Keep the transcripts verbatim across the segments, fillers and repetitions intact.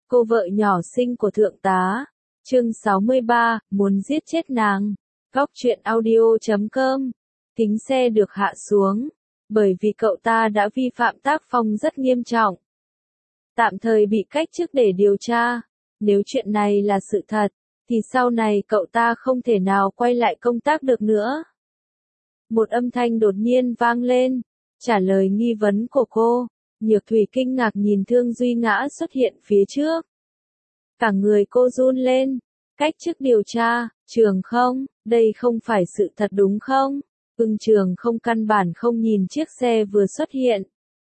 cô vợ nhỏ xinh của thượng tá. Chương sáu mươi ba, muốn giết chết nàng. Góc truyện audio chấm com. Kính xe được hạ xuống, bởi vì cậu ta đã vi phạm tác phong rất nghiêm trọng. Tạm thời bị cách chức để điều tra. Nếu chuyện này là sự thật, thì sau này cậu ta không thể nào quay lại công tác được nữa. Một âm thanh đột nhiên vang lên, trả lời nghi vấn của cô. Nhược Thủy kinh ngạc nhìn Thương Duy Ngã xuất hiện phía trước. Cả người cô run lên. Cách chức điều tra, Trường không, đây không phải sự thật đúng không? Ưng Trường không căn bản không nhìn chiếc xe vừa xuất hiện.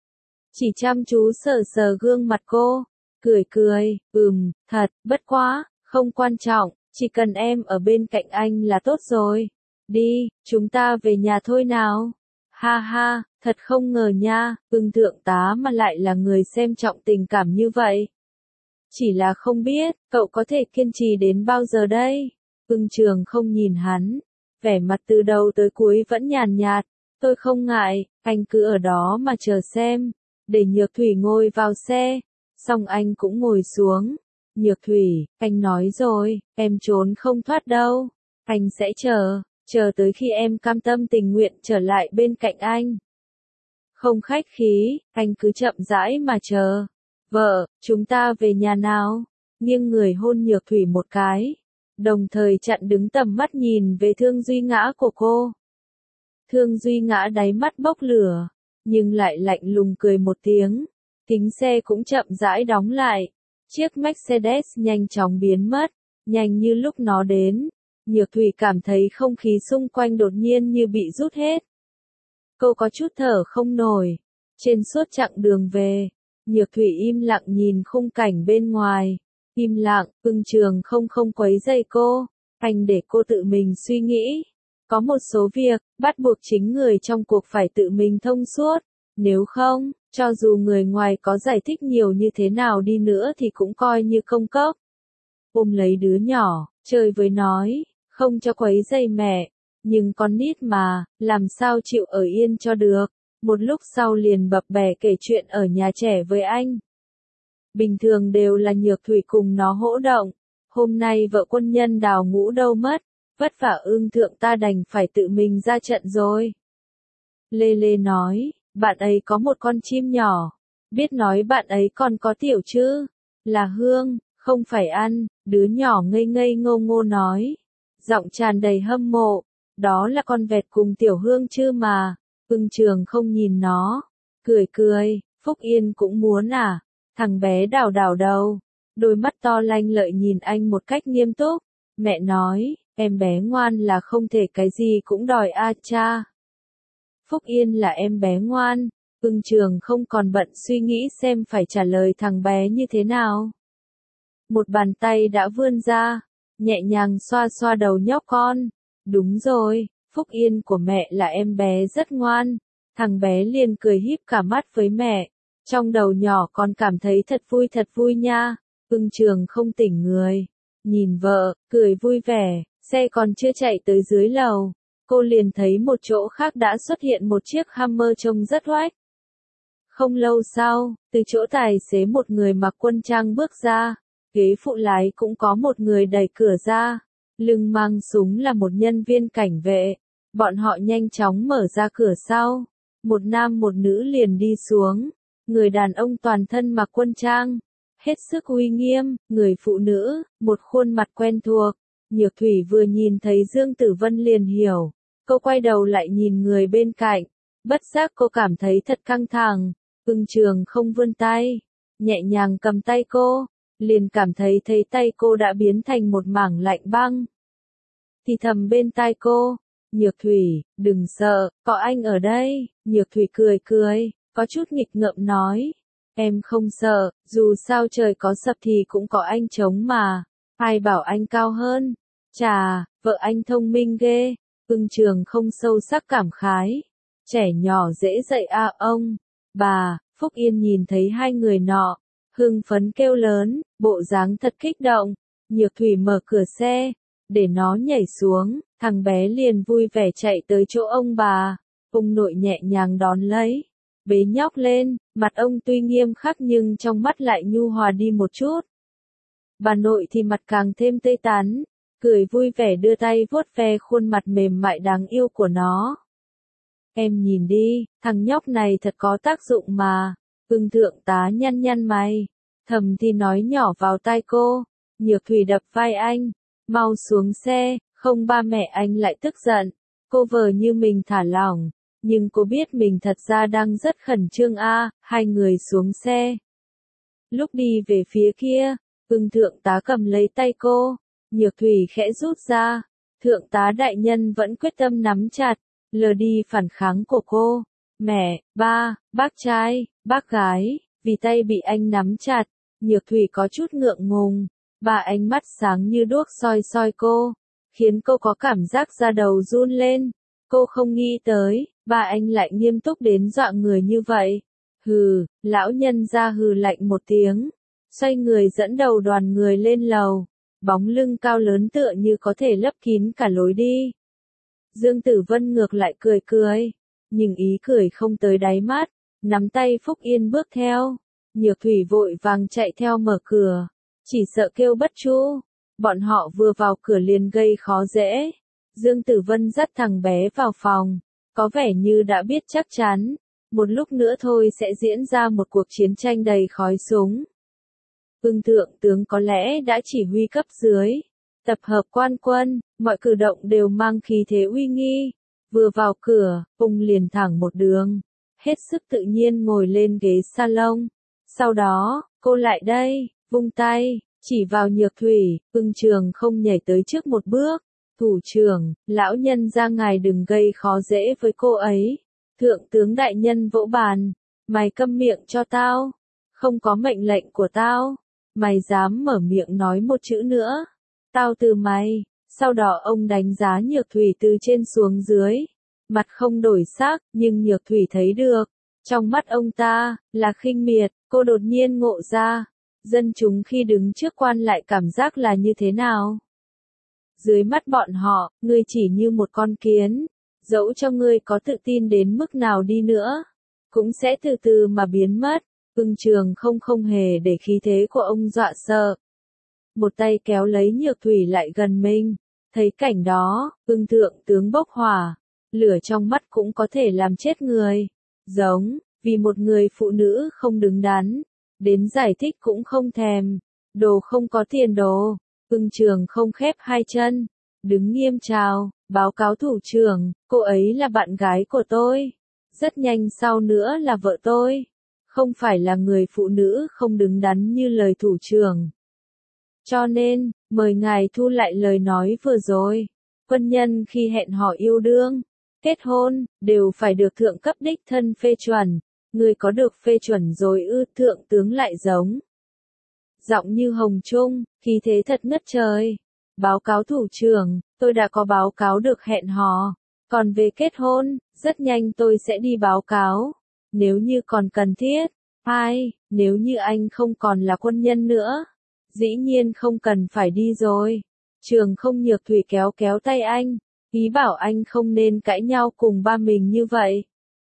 Chỉ chăm chú sờ sờ gương mặt cô, cười cười, ừm, thật, bất quá, không quan trọng, chỉ cần em ở bên cạnh anh là tốt rồi. Đi, chúng ta về nhà thôi nào. Ha ha, thật không ngờ nha, Ưng thượng tá mà lại là người xem trọng tình cảm như vậy. Chỉ là không biết, cậu có thể kiên trì đến bao giờ đây? Ưng Trường không nhìn hắn, vẻ mặt từ đầu tới cuối vẫn nhàn nhạt, tôi không ngại, anh cứ ở đó mà chờ xem, để Nhược Thủy ngồi vào xe, xong anh cũng ngồi xuống. Nhược Thủy, anh nói rồi, em trốn không thoát đâu, anh sẽ chờ, chờ tới khi em cam tâm tình nguyện trở lại bên cạnh anh. Không khách khí, anh cứ chậm rãi mà chờ. Vợ, chúng ta về nhà nào? Nghiêng người hôn Nhược Thủy một cái, đồng thời chặn đứng tầm mắt nhìn về Thương Duy Ngã của cô. Thương Duy Ngã đáy mắt bốc lửa, nhưng lại lạnh lùng cười một tiếng. Kính xe cũng chậm rãi đóng lại. Chiếc Mercedes nhanh chóng biến mất, nhanh như lúc nó đến. Nhược Thủy cảm thấy không khí xung quanh đột nhiên như bị rút hết. Cô có chút thở không nổi. Trên suốt chặng đường về, Nhược Thủy im lặng nhìn khung cảnh bên ngoài. Im lặng, Ưng Trường không không quấy rầy cô. Anh để cô tự mình suy nghĩ. Có một số việc, bắt buộc chính người trong cuộc phải tự mình thông suốt. Nếu không, cho dù người ngoài có giải thích nhiều như thế nào đi nữa thì cũng coi như công cốc. Ôm lấy đứa nhỏ, chơi với nói, không cho quấy rầy mẹ. Nhưng con nít mà, làm sao chịu ở yên cho được. Một lúc sau liền bập bẹ kể chuyện ở nhà trẻ với anh. Bình thường đều là Nhược Thủy cùng nó hỗ động. Hôm nay vợ quân nhân Đào Ngũ đâu mất, vất vả Ưng thượng ta đành phải tự mình ra trận rồi. Lê Lê nói, bạn ấy có một con chim nhỏ. Biết nói bạn ấy còn có tiểu chứ? Là Hương, không phải ăn, đứa nhỏ ngây ngây ngô ngô nói. Giọng tràn đầy hâm mộ, đó là con vẹt cùng tiểu Hương chứ mà. Ưng Trường không nhìn nó, cười cười, Phúc Yên cũng muốn à? Thằng bé đảo đảo đầu, đôi mắt to lanh lợi nhìn anh một cách nghiêm túc. Mẹ nói, em bé ngoan là không thể cái gì cũng đòi a cha. Phúc Yên là em bé ngoan, Ưng Trường không còn bận suy nghĩ xem phải trả lời thằng bé như thế nào. Một bàn tay đã vươn ra, nhẹ nhàng xoa xoa đầu nhóc con. Đúng rồi, Phúc Yên của mẹ là em bé rất ngoan. Thằng bé liền cười híp cả mắt với mẹ. Trong đầu nhỏ con cảm thấy thật vui thật vui nha. Ưng Trường không tỉnh người. Nhìn vợ, cười vui vẻ, xe còn chưa chạy tới dưới lầu. Cô liền thấy một chỗ khác đã xuất hiện một chiếc Hummer trông rất oách. Không lâu sau, từ chỗ tài xế một người mặc quân trang bước ra. Ghế phụ lái cũng có một người đẩy cửa ra. Lưng mang súng là một nhân viên cảnh vệ. Bọn họ nhanh chóng mở ra cửa sau. Một nam một nữ liền đi xuống. Người đàn ông toàn thân mặc quân trang, hết sức uy nghiêm. Người phụ nữ, một khuôn mặt quen thuộc. Nhược Thủy vừa nhìn thấy Dương Tử Vân liền hiểu. Cô quay đầu lại nhìn người bên cạnh. Bất giác cô cảm thấy thật căng thẳng. Ưng Trường không vươn tay, nhẹ nhàng cầm tay cô. Liền cảm thấy thấy tay cô đã biến thành một mảng lạnh băng. Thì thầm bên tai cô, Nhược Thủy, đừng sợ, có anh ở đây. Nhược Thủy cười cười, có chút nghịch ngợm nói, em không sợ, dù sao trời có sập thì cũng có anh chống mà, ai bảo anh cao hơn. Chà, vợ anh thông minh ghê. Ưng Trường không sâu sắc cảm khái, trẻ nhỏ dễ dạy a à ông. Bà, Phúc Yên nhìn thấy hai người nọ, hưng phấn kêu lớn, bộ dáng thật kích động. Nhược Thủy mở cửa xe, để nó nhảy xuống, thằng bé liền vui vẻ chạy tới chỗ ông bà. Ông nội nhẹ nhàng đón lấy, bế nhóc lên, mặt ông tuy nghiêm khắc nhưng trong mắt lại nhu hòa đi một chút. Bà nội thì mặt càng thêm tươi tắn, cười vui vẻ đưa tay vuốt ve khuôn mặt mềm mại đáng yêu của nó. Em nhìn đi, thằng nhóc này thật có tác dụng mà. Ưng thượng tá nhăn nhăn mày, thầm thì nói nhỏ vào tai cô. Nhược Thủy đập vai anh, mau xuống xe, không ba mẹ anh lại tức giận. Cô vờ như mình thả lỏng, nhưng cô biết mình thật ra đang rất khẩn trương a. Hai người xuống xe. Lúc đi về phía kia, Ưng thượng tá cầm lấy tay cô, Nhược Thủy khẽ rút ra. Thượng tá đại nhân vẫn quyết tâm nắm chặt, lờ đi phản kháng của cô. Mẹ, ba, bác trai, bác gái, vì tay bị anh nắm chặt, Nhược Thủy có chút ngượng ngùng. Ba ánh mắt sáng như đuốc soi soi cô, khiến cô có cảm giác da đầu run lên. Cô không nghĩ tới, ba anh lại nghiêm túc đến dọa người như vậy. Hừ, lão nhân ra hừ lạnh một tiếng, xoay người dẫn đầu đoàn người lên lầu. Bóng lưng cao lớn tựa như có thể lấp kín cả lối đi. Dương Tử Vân ngược lại cười cười, nhưng ý cười không tới đáy mắt, nắm tay Phúc Yên bước theo. Nhược Thủy vội vàng chạy theo mở cửa, chỉ sợ kêu bất chu. Bọn họ vừa vào cửa liền gây khó dễ. Dương Tử Vân dắt thằng bé vào phòng, có vẻ như đã biết chắc chắn, một lúc nữa thôi sẽ diễn ra một cuộc chiến tranh đầy khói súng. Ưng thượng tướng có lẽ đã chỉ huy cấp dưới, tập hợp quan quân, mọi cử động đều mang khí thế uy nghi. Vừa vào cửa, Ung liền thẳng một đường, hết sức tự nhiên ngồi lên ghế salon. Sau đó, cô lại đây, vung tay, chỉ vào Nhược Thủy. Ưng Trường không nhảy tới trước một bước. Thủ trưởng, lão nhân ra ngài đừng gây khó dễ với cô ấy. Thượng tướng đại nhân vỗ bàn, mày câm miệng cho tao, không có mệnh lệnh của tao, mày dám mở miệng nói một chữ nữa, tao từ mày. Sau đó ông đánh giá Nhược Thủy từ trên xuống dưới, mặt không đổi sắc, nhưng Nhược Thủy thấy được, trong mắt ông ta, là khinh miệt. Cô đột nhiên ngộ ra, dân chúng khi đứng trước quan lại cảm giác là như thế nào. Dưới mắt bọn họ, ngươi chỉ như một con kiến, dẫu cho ngươi có tự tin đến mức nào đi nữa, cũng sẽ từ từ mà biến mất. Ưng Trường không không hề để khí thế của ông dọa sợ. Một tay kéo lấy Nhược Thủy lại gần mình, thấy cảnh đó, Ưng thượng tướng bốc hỏa, lửa trong mắt cũng có thể làm chết người. Giống, vì một người phụ nữ không đứng đắn, đến giải thích cũng không thèm, đồ không có tiền đồ. Ưng Trường không khép hai chân, đứng nghiêm chào, báo cáo thủ trưởng, cô ấy là bạn gái của tôi, rất nhanh sau nữa là vợ tôi, không phải là người phụ nữ không đứng đắn như lời thủ trưởng. Cho nên, mời ngài thu lại lời nói vừa rồi. Quân nhân khi hẹn hò yêu đương, kết hôn, đều phải được thượng cấp đích thân phê chuẩn. Người có được phê chuẩn rồi ư? Thượng tướng lại giống giọng như hồng trung, khí thế thật ngất trời. Báo cáo thủ trưởng, tôi đã có báo cáo được hẹn hò. Còn về kết hôn, rất nhanh tôi sẽ đi báo cáo. Nếu như còn cần thiết. Hai, nếu như anh không còn là quân nhân nữa, dĩ nhiên không cần phải đi rồi. Trường không. Nhược Thủy kéo kéo tay anh, ý bảo anh không nên cãi nhau cùng ba mình như vậy.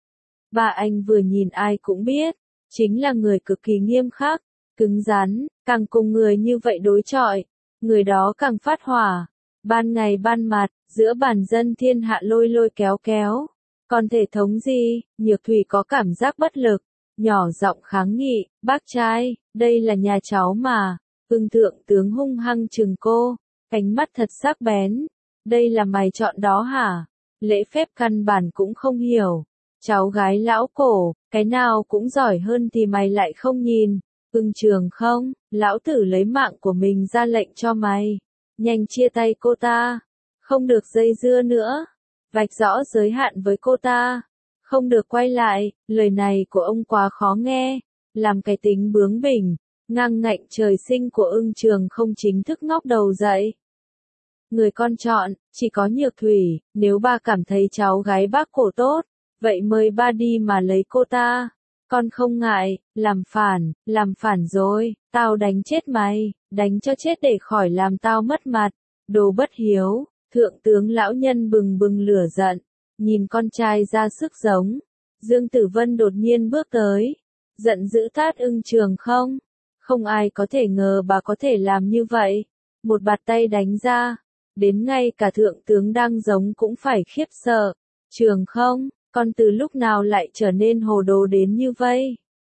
Ba anh vừa nhìn ai cũng biết, chính là người cực kỳ nghiêm khắc, cứng rắn, càng cùng người như vậy đối chọi, người đó càng phát hỏa. Ban ngày ban mặt, giữa bản dân thiên hạ lôi lôi kéo kéo, còn thể thống gì? Nhược Thủy có cảm giác bất lực, nhỏ giọng kháng nghị, bác trai, đây là nhà cháu mà. Ưng thượng tướng hung hăng chừng cô, ánh mắt thật sắc bén, đây là mày chọn đó hả? Lễ phép căn bản cũng không hiểu. Cháu gái lão cổ, cái nào cũng giỏi hơn thì mày lại không nhìn. Ưng Trường không, lão tử lấy mạng của mình ra lệnh cho mày. Nhanh chia tay cô ta. Không được dây dưa nữa. Vạch rõ giới hạn với cô ta. Không được quay lại. Lời này của ông quá khó nghe. Làm cái tính bướng bỉnh, ngang ngạnh trời sinh của Ưng Trường không chính thức ngóc đầu dậy. Người con chọn, chỉ có Nhược Thủy. Nếu ba cảm thấy cháu gái bác cổ tốt, vậy mời ba đi mà lấy cô ta. Con không ngại, làm phản, làm phản rồi, tao đánh chết mày, đánh cho chết để khỏi làm tao mất mặt. Đồ bất hiếu. Thượng tướng lão nhân bừng bừng lửa giận, nhìn con trai ra sức giống. Dương Tử Vân đột nhiên bước tới, giận dữ tát Ưng Trường không. Không ai có thể ngờ bà có thể làm như vậy. Một bạt tay đánh ra, đến ngay cả thượng tướng đang giống cũng phải khiếp sợ. Trường không, con từ lúc nào lại trở nên hồ đồ đến như vậy?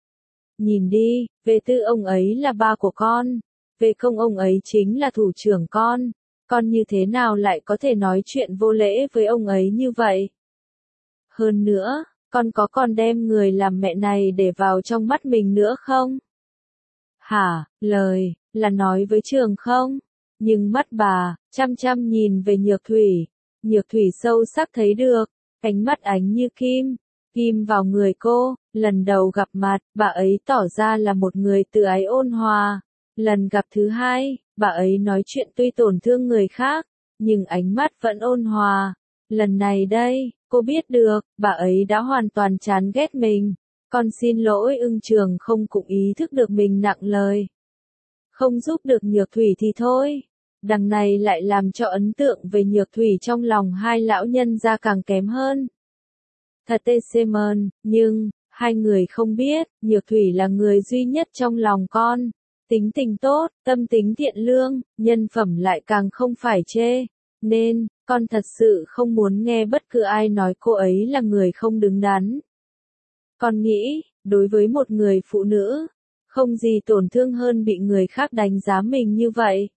Nhìn đi, về tư ông ấy là ba của con, về công ông ấy chính là thủ trưởng con, con như thế nào lại có thể nói chuyện vô lễ với ông ấy như vậy? Hơn nữa, con có còn đem người làm mẹ này để vào trong mắt mình nữa không? Hả, lời, là nói với Trường không? Nhưng mắt bà, chăm chăm nhìn về Nhược Thủy. Nhược Thủy sâu sắc thấy được, ánh mắt ánh như kim, kim vào người cô. Lần đầu gặp mặt, bà ấy tỏ ra là một người từ ái ôn hòa. Lần gặp thứ hai, bà ấy nói chuyện tuy tổn thương người khác, nhưng ánh mắt vẫn ôn hòa. Lần này đây, cô biết được, bà ấy đã hoàn toàn chán ghét mình. Con xin lỗi Ưng Trường không cũng ý thức được mình nặng lời. Không giúp được Nhược Thủy thì thôi. Đằng này lại làm cho ấn tượng về Nhược Thủy trong lòng hai lão nhân gia càng kém hơn. Thật tê xê mơn, nhưng, hai người không biết, Nhược Thủy là người duy nhất trong lòng con. Tính tình tốt, tâm tính thiện lương, nhân phẩm lại càng không phải chê. Nên, con thật sự không muốn nghe bất cứ ai nói cô ấy là người không đứng đắn. Con nghĩ, đối với một người phụ nữ, không gì tổn thương hơn bị người khác đánh giá mình như vậy.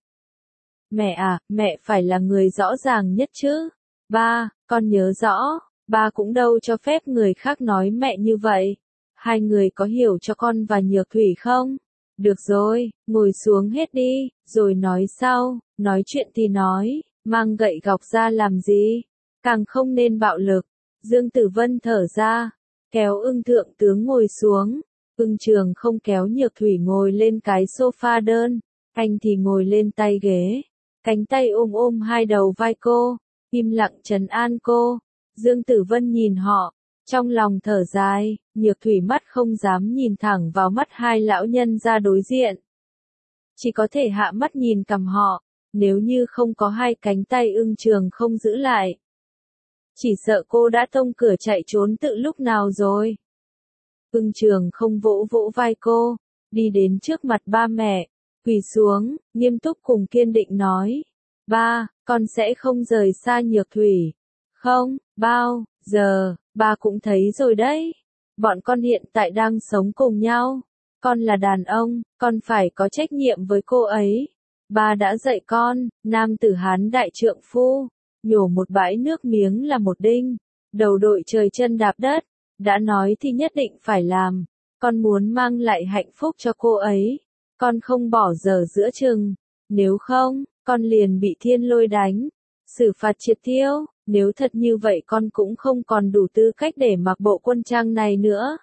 Mẹ à, mẹ phải là người rõ ràng nhất chứ. Ba, con nhớ rõ, ba cũng đâu cho phép người khác nói mẹ như vậy. Hai người có hiểu cho con và Nhược Thủy không? Được rồi, ngồi xuống hết đi, rồi nói sau, nói chuyện thì nói, mang gậy gọc ra làm gì? Càng không nên bạo lực. Dương Tử Vân thở ra, kéo Ưng thượng tướng ngồi xuống. Ưng Trường không kéo Nhược Thủy ngồi lên cái sofa đơn, anh thì ngồi lên tay ghế. Cánh tay ôm ôm hai đầu vai cô, im lặng trấn an cô. Dương Tử Vân nhìn họ, trong lòng thở dài, Nhược Thủy mắt không dám nhìn thẳng vào mắt hai lão nhân ra đối diện. Chỉ có thể hạ mắt nhìn cằm họ, nếu như không có hai cánh tay Ưng Trường không giữ lại. Chỉ sợ cô đã tông cửa chạy trốn tự lúc nào rồi. Ưng Trường không vỗ vỗ vai cô, đi đến trước mặt ba mẹ, quỳ xuống, nghiêm túc cùng kiên định nói. Ba, con sẽ không rời xa Nhược Thủy. Không, bao giờ, ba cũng thấy rồi đấy. Bọn con hiện tại đang sống cùng nhau. Con là đàn ông, con phải có trách nhiệm với cô ấy. Ba đã dạy con, nam tử Hán đại trượng phu, nhổ một bãi nước miếng là một đinh, đầu đội trời chân đạp đất, đã nói thì nhất định phải làm. Con muốn mang lại hạnh phúc cho cô ấy, con không bỏ dở giữa chừng, nếu không, con liền bị thiên lôi đánh, xử phạt triệt tiêu, nếu thật như vậy con cũng không còn đủ tư cách để mặc bộ quân trang này nữa.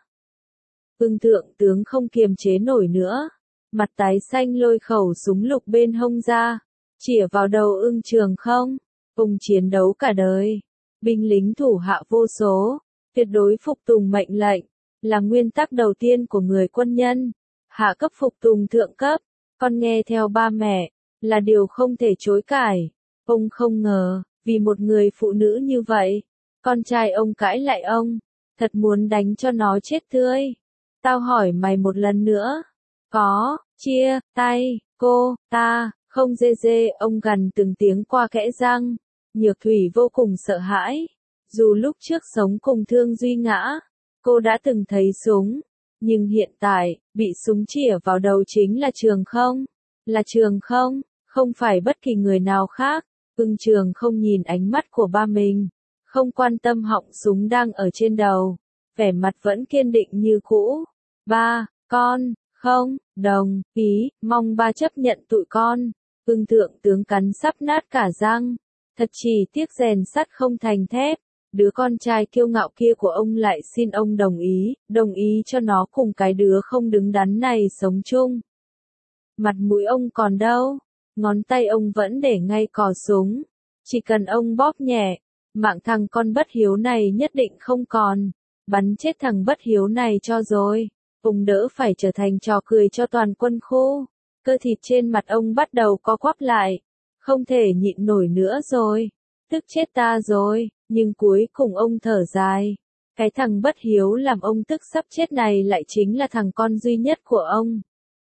Ưng thượng tướng không kiềm chế nổi nữa, mặt tái xanh lôi khẩu súng lục bên hông ra, chĩa vào đầu Ưng Trường không, cùng chiến đấu cả đời, binh lính thủ hạ vô số, tuyệt đối phục tùng mệnh lệnh, là nguyên tắc đầu tiên của người quân nhân, hạ cấp phục tùng thượng cấp, con nghe theo ba mẹ, là điều không thể chối cãi. Ông không ngờ, vì một người phụ nữ như vậy, con trai ông cãi lại ông, thật muốn đánh cho nó chết tươi. Tao hỏi mày một lần nữa, có, chia, tay, cô, ta, không dê dê, ông gằn từng tiếng qua kẽ răng. Nhược Thủy vô cùng sợ hãi, dù lúc trước sống cùng Thương Duy Ngã, cô đã từng thấy súng, nhưng hiện tại, bị súng chĩa vào đầu chính là Trường không, là Trường không, không phải bất kỳ người nào khác. Ưng Trường không nhìn ánh mắt của ba mình, không quan tâm họng súng đang ở trên đầu, vẻ mặt vẫn kiên định như cũ. Ba, con, không, đồng, ý, mong ba chấp nhận tụi con. Ưng thượng tướng cắn sắp nát cả răng, thật chỉ tiếc rèn sắt không thành thép. Đứa con trai kiêu ngạo kia của ông lại xin ông đồng ý, đồng ý cho nó cùng cái đứa không đứng đắn này sống chung. Mặt mũi ông còn đâu, ngón tay ông vẫn để ngay cò súng. Chỉ cần ông bóp nhẹ, mạng thằng con bất hiếu này nhất định không còn. Bắn chết thằng bất hiếu này cho rồi, ông đỡ phải trở thành trò cười cho toàn quân khu. Cơ thịt trên mặt ông bắt đầu co quắp lại, không thể nhịn nổi nữa rồi, tức chết ta rồi, nhưng cuối cùng ông thở dài. Cái thằng bất hiếu làm ông tức sắp chết này lại chính là thằng con duy nhất của ông.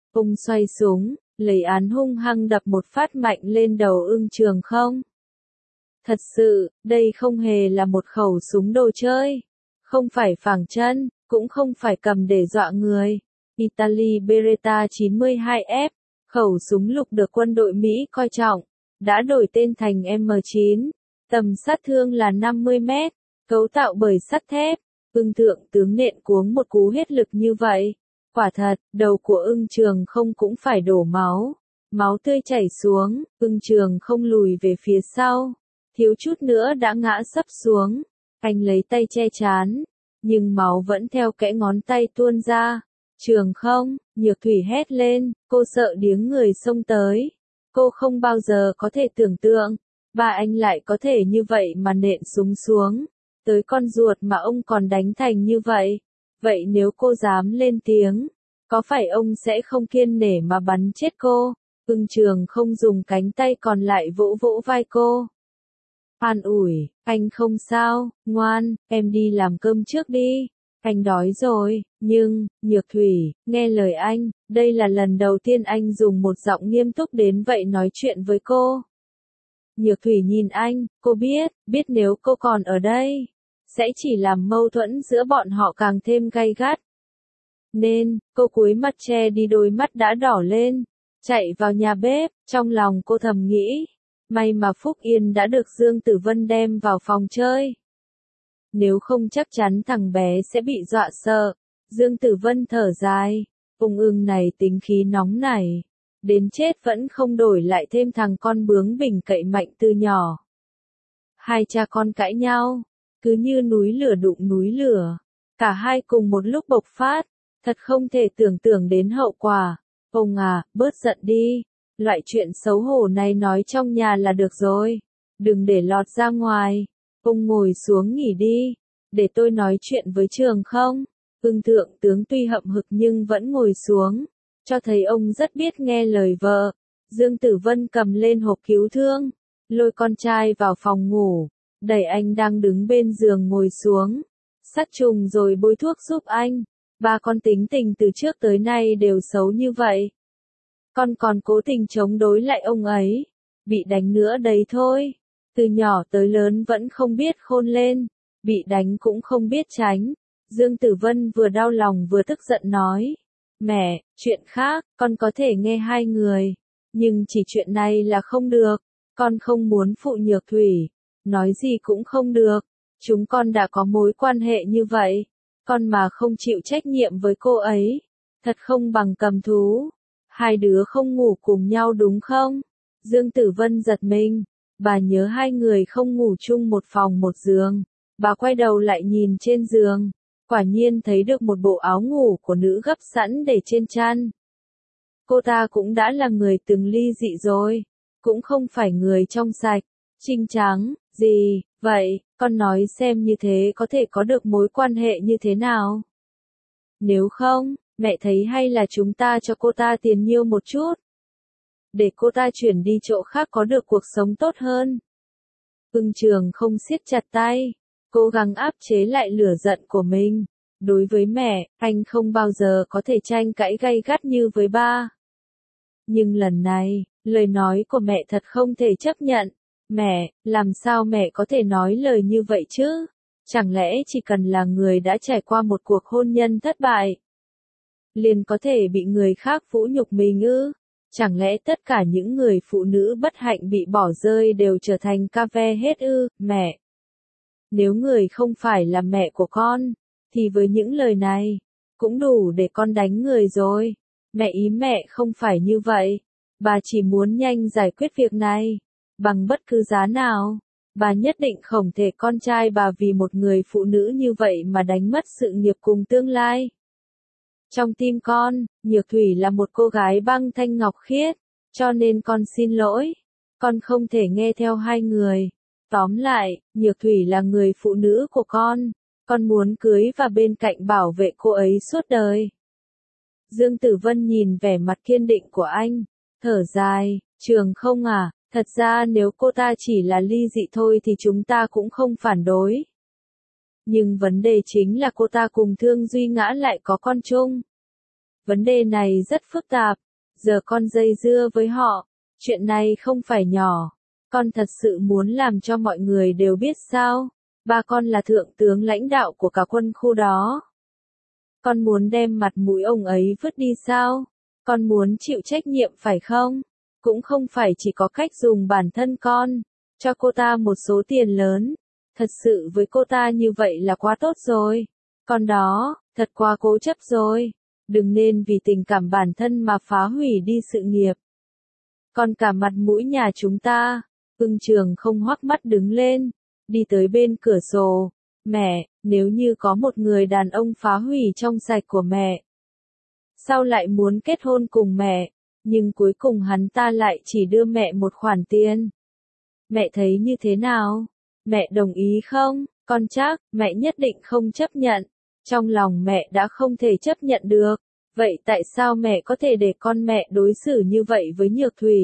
Ông xoay súng, lấy án hung hăng đập một phát mạnh lên đầu Ưng Trường không. Thật sự, đây không hề là một khẩu súng đồ chơi. Không phải phảng chân, cũng không phải cầm để dọa người. Italy Beretta chín mươi hai F, khẩu súng lục được quân đội Mỹ coi trọng, đã đổi tên thành M chín. Tầm sát thương là năm mươi mét, cấu tạo bởi sắt thép. Ưng thượng tướng nện cuống một cú hết lực như vậy. Quả thật, đầu của Ưng Trường không cũng phải đổ máu. Máu tươi chảy xuống, Ưng Trường không lùi về phía sau. Thiếu chút nữa đã ngã sấp xuống. Anh lấy tay che chán, nhưng máu vẫn theo kẽ ngón tay tuôn ra. Trường không, Nhược Thủy hét lên, cô sợ điếng người xông tới. Cô không bao giờ có thể tưởng tượng, ba anh lại có thể như vậy mà nện súng xuống. Tới con ruột mà ông còn đánh thành như vậy. Vậy nếu cô dám lên tiếng, có phải ông sẽ không kiên nể mà bắn chết cô? Ưng Trường không dùng cánh tay còn lại vỗ vỗ vai cô. An ủi, anh không sao, ngoan, em đi làm cơm trước đi. Anh đói rồi, nhưng, Nhược Thủy, nghe lời anh, đây là lần đầu tiên anh dùng một giọng nghiêm túc đến vậy nói chuyện với cô. Nhược Thủy nhìn anh, cô biết, biết nếu cô còn ở đây, sẽ chỉ làm mâu thuẫn giữa bọn họ càng thêm gay gắt. Nên, cô cúi mặt che đi đôi mắt đã đỏ lên, chạy vào nhà bếp, trong lòng cô thầm nghĩ. May mà Phúc Yên đã được Dương Tử Vân đem vào phòng chơi. Nếu không chắc chắn thằng bé sẽ bị dọa sợ. Dương Tử Vân thở dài. Ung Ưng này tính khí nóng này. Đến chết vẫn không đổi lại thêm thằng con bướng bỉnh cậy mạnh từ nhỏ. Hai cha con cãi nhau. Cứ như núi lửa đụng núi lửa. Cả hai cùng một lúc bộc phát. Thật không thể tưởng tượng đến hậu quả. Ông à, bớt giận đi. Loại chuyện xấu hổ này nói trong nhà là được rồi. Đừng để lọt ra ngoài. Ông ngồi xuống nghỉ đi. Để tôi nói chuyện với Trường không. Ưng thượng tướng tuy hậm hực nhưng vẫn ngồi xuống. Cho thấy ông rất biết nghe lời vợ. Dương Tử Vân cầm lên hộp cứu thương. Lôi con trai vào phòng ngủ. Đẩy anh đang đứng bên giường ngồi xuống. Sát trùng rồi bôi thuốc giúp anh. Ba con tính tình từ trước tới nay đều xấu như vậy. Con còn cố tình chống đối lại ông ấy. Bị đánh nữa đấy thôi. Từ nhỏ tới lớn vẫn không biết khôn lên. Bị đánh cũng không biết tránh. Dương Tử Vân vừa đau lòng vừa tức giận nói. Mẹ, chuyện khác, con có thể nghe hai người. Nhưng chỉ chuyện này là không được. Con không muốn phụ Nhược Thủy. Nói gì cũng không được. Chúng con đã có mối quan hệ như vậy. Con mà không chịu trách nhiệm với cô ấy. Thật không bằng cầm thú. Hai đứa không ngủ cùng nhau đúng không? Dương Tử Vân giật mình. Bà nhớ hai người không ngủ chung một phòng một giường. Bà quay đầu lại nhìn trên giường. Quả nhiên thấy được một bộ áo ngủ của nữ gấp sẵn để trên chăn. Cô ta cũng đã là người từng ly dị rồi. Cũng không phải người trong sạch. Trinh trắng, gì, vậy, con nói xem như thế có thể có được mối quan hệ như thế nào? Nếu không, mẹ thấy hay là chúng ta cho cô ta tiền nhiêu một chút. Để cô ta chuyển đi chỗ khác có được cuộc sống tốt hơn. Ưng Trường không siết chặt tay. Cố gắng áp chế lại lửa giận của mình. Đối với mẹ, anh không bao giờ có thể tranh cãi gay gắt như với ba. Nhưng lần này, lời nói của mẹ thật không thể chấp nhận. Mẹ, làm sao mẹ có thể nói lời như vậy chứ? Chẳng lẽ chỉ cần là người đã trải qua một cuộc hôn nhân thất bại, liền có thể bị người khác vũ nhục mình ư? Chẳng lẽ tất cả những người phụ nữ bất hạnh bị bỏ rơi đều trở thành ca ve hết ư? Mẹ! Nếu người không phải là mẹ của con, thì với những lời này, cũng đủ để con đánh người rồi. Mẹ ý mẹ không phải như vậy. Bà chỉ muốn nhanh giải quyết việc này. Bằng bất cứ giá nào. Bà nhất định không thể con trai bà vì một người phụ nữ như vậy mà đánh mất sự nghiệp cùng tương lai. Trong tim con, Nhược Thủy là một cô gái băng thanh ngọc khiết. Cho nên con xin lỗi. Con không thể nghe theo hai người. Tóm lại, Nhược Thủy là người phụ nữ của con. Con muốn cưới và bên cạnh bảo vệ cô ấy suốt đời. Dương Tử Vân nhìn vẻ mặt kiên định của anh. Thở dài, Trường không à, thật ra nếu cô ta chỉ là ly dị thôi thì chúng ta cũng không phản đối. Nhưng vấn đề chính là cô ta cùng Thương Duy Ngã lại có con chung. Vấn đề này rất phức tạp, giờ con dây dưa với họ, chuyện này không phải nhỏ. Con thật sự muốn làm cho mọi người đều biết sao? Ba con là thượng tướng lãnh đạo của cả quân khu đó. Con muốn đem mặt mũi ông ấy vứt đi sao? Con muốn chịu trách nhiệm phải không? Cũng không phải chỉ có cách dùng bản thân con, cho cô ta một số tiền lớn. Thật sự với cô ta như vậy là quá tốt rồi. Con đó, thật quá cố chấp rồi. Đừng nên vì tình cảm bản thân mà phá hủy đi sự nghiệp. Còn cả mặt mũi nhà chúng ta. Ưng Trường không hoắc mắt đứng lên, đi tới bên cửa sổ. Mẹ, nếu như có một người đàn ông phá hủy trong sạch của mẹ, sao lại muốn kết hôn cùng mẹ, nhưng cuối cùng hắn ta lại chỉ đưa mẹ một khoản tiền. Mẹ thấy như thế nào? Mẹ đồng ý không? Con chắc, mẹ nhất định không chấp nhận. Trong lòng mẹ đã không thể chấp nhận được. Vậy tại sao mẹ có thể để con mẹ đối xử như vậy với Nhược Thủy?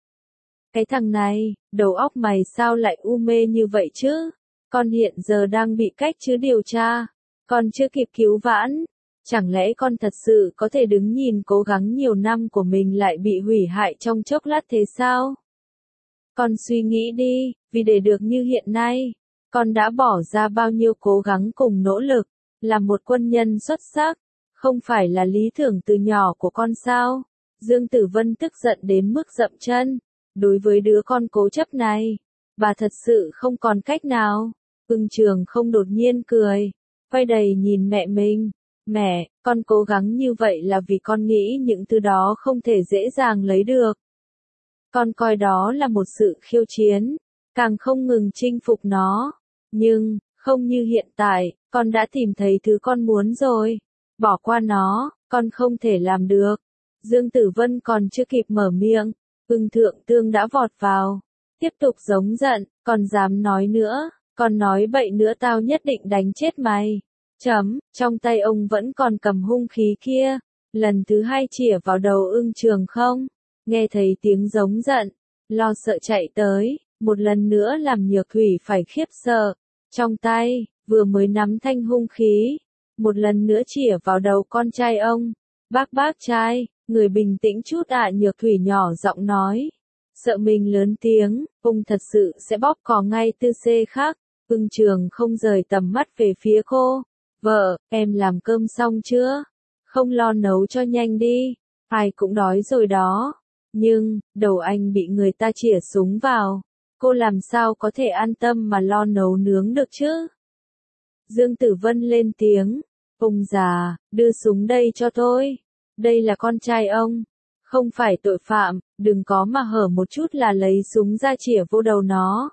Cái thằng này, đầu óc mày sao lại u mê như vậy chứ? Con hiện giờ đang bị cách chứ điều tra. Con chưa kịp cứu vãn. Chẳng lẽ con thật sự có thể đứng nhìn cố gắng nhiều năm của mình lại bị hủy hại trong chốc lát thế sao? Con suy nghĩ đi, vì để được như hiện nay, con đã bỏ ra bao nhiêu cố gắng cùng nỗ lực, là một quân nhân xuất sắc, không phải là lý tưởng từ nhỏ của con sao? Dương Tử Vân tức giận đến mức dậm chân, đối với đứa con cố chấp này, bà thật sự không còn cách nào. Ưng Trường không đột nhiên cười, quay đầy nhìn mẹ mình. Mẹ, con cố gắng như vậy là vì con nghĩ những thứ đó không thể dễ dàng lấy được. Con coi đó là một sự khiêu chiến, càng không ngừng chinh phục nó. Nhưng, không như hiện tại, con đã tìm thấy thứ con muốn rồi. Bỏ qua nó, con không thể làm được. Dương Tử Vân còn chưa kịp mở miệng, Ưng Thượng Tương đã vọt vào, tiếp tục giống giận, còn dám nói nữa, còn nói bậy nữa tao nhất định đánh chết mày. Chấm, trong tay ông vẫn còn cầm hung khí kia, lần thứ hai chĩa vào đầu Ưng Trường không, nghe thấy tiếng giống giận, lo sợ chạy tới, một lần nữa làm Nhược Thủy phải khiếp sợ, trong tay, vừa mới nắm thanh hung khí, một lần nữa chĩa vào đầu con trai ông. Bác bác trai, người bình tĩnh chút ạ. Nhược Thủy nhỏ giọng nói, sợ mình lớn tiếng, ông thật sự sẽ bóp cò ngay tư xê khác. Ưng Trường không rời tầm mắt về phía cô. Vợ, em làm cơm xong chưa? Không lo nấu cho nhanh đi, ai cũng đói rồi đó. Nhưng, đầu anh bị người ta chĩa súng vào, cô làm sao có thể an tâm mà lo nấu nướng được chứ? Dương Tử Vân lên tiếng, ông già, đưa súng đây cho tôi. Đây là con trai ông, không phải tội phạm, đừng có mà hở một chút là lấy súng ra chĩa vô đầu nó.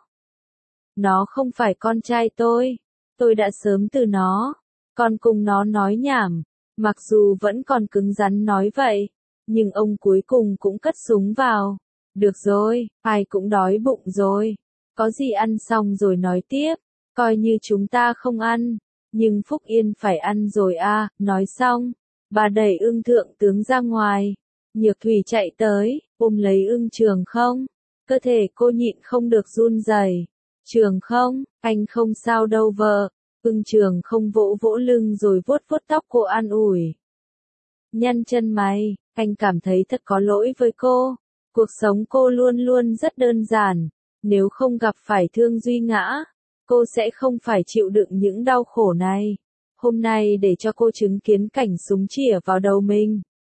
Nó không phải con trai tôi, tôi đã sớm từ nó, còn cùng nó nói nhảm, mặc dù vẫn còn cứng rắn nói vậy, nhưng ông cuối cùng cũng cất súng vào. Được rồi, ai cũng đói bụng rồi, có gì ăn xong rồi nói tiếp, coi như chúng ta không ăn, nhưng Phúc Yên phải ăn rồi à. Nói xong, bà đẩy Ưng Thượng Tướng ra ngoài. Nhược Thủy chạy tới, ôm lấy Ưng Trường không, cơ thể cô nhịn không được run rẩy. Trường không, anh không sao đâu vợ. Ưng Trường không vỗ vỗ lưng rồi vuốt vuốt tóc cô an ủi. Nhăn chân mày, anh cảm thấy thật có lỗi với cô. Cuộc sống cô luôn luôn rất đơn giản, nếu không gặp phải Thương Duy ngã, cô sẽ không phải chịu đựng những đau khổ này. Hôm nay để cho cô chứng kiến cảnh súng chĩa vào đầu mình,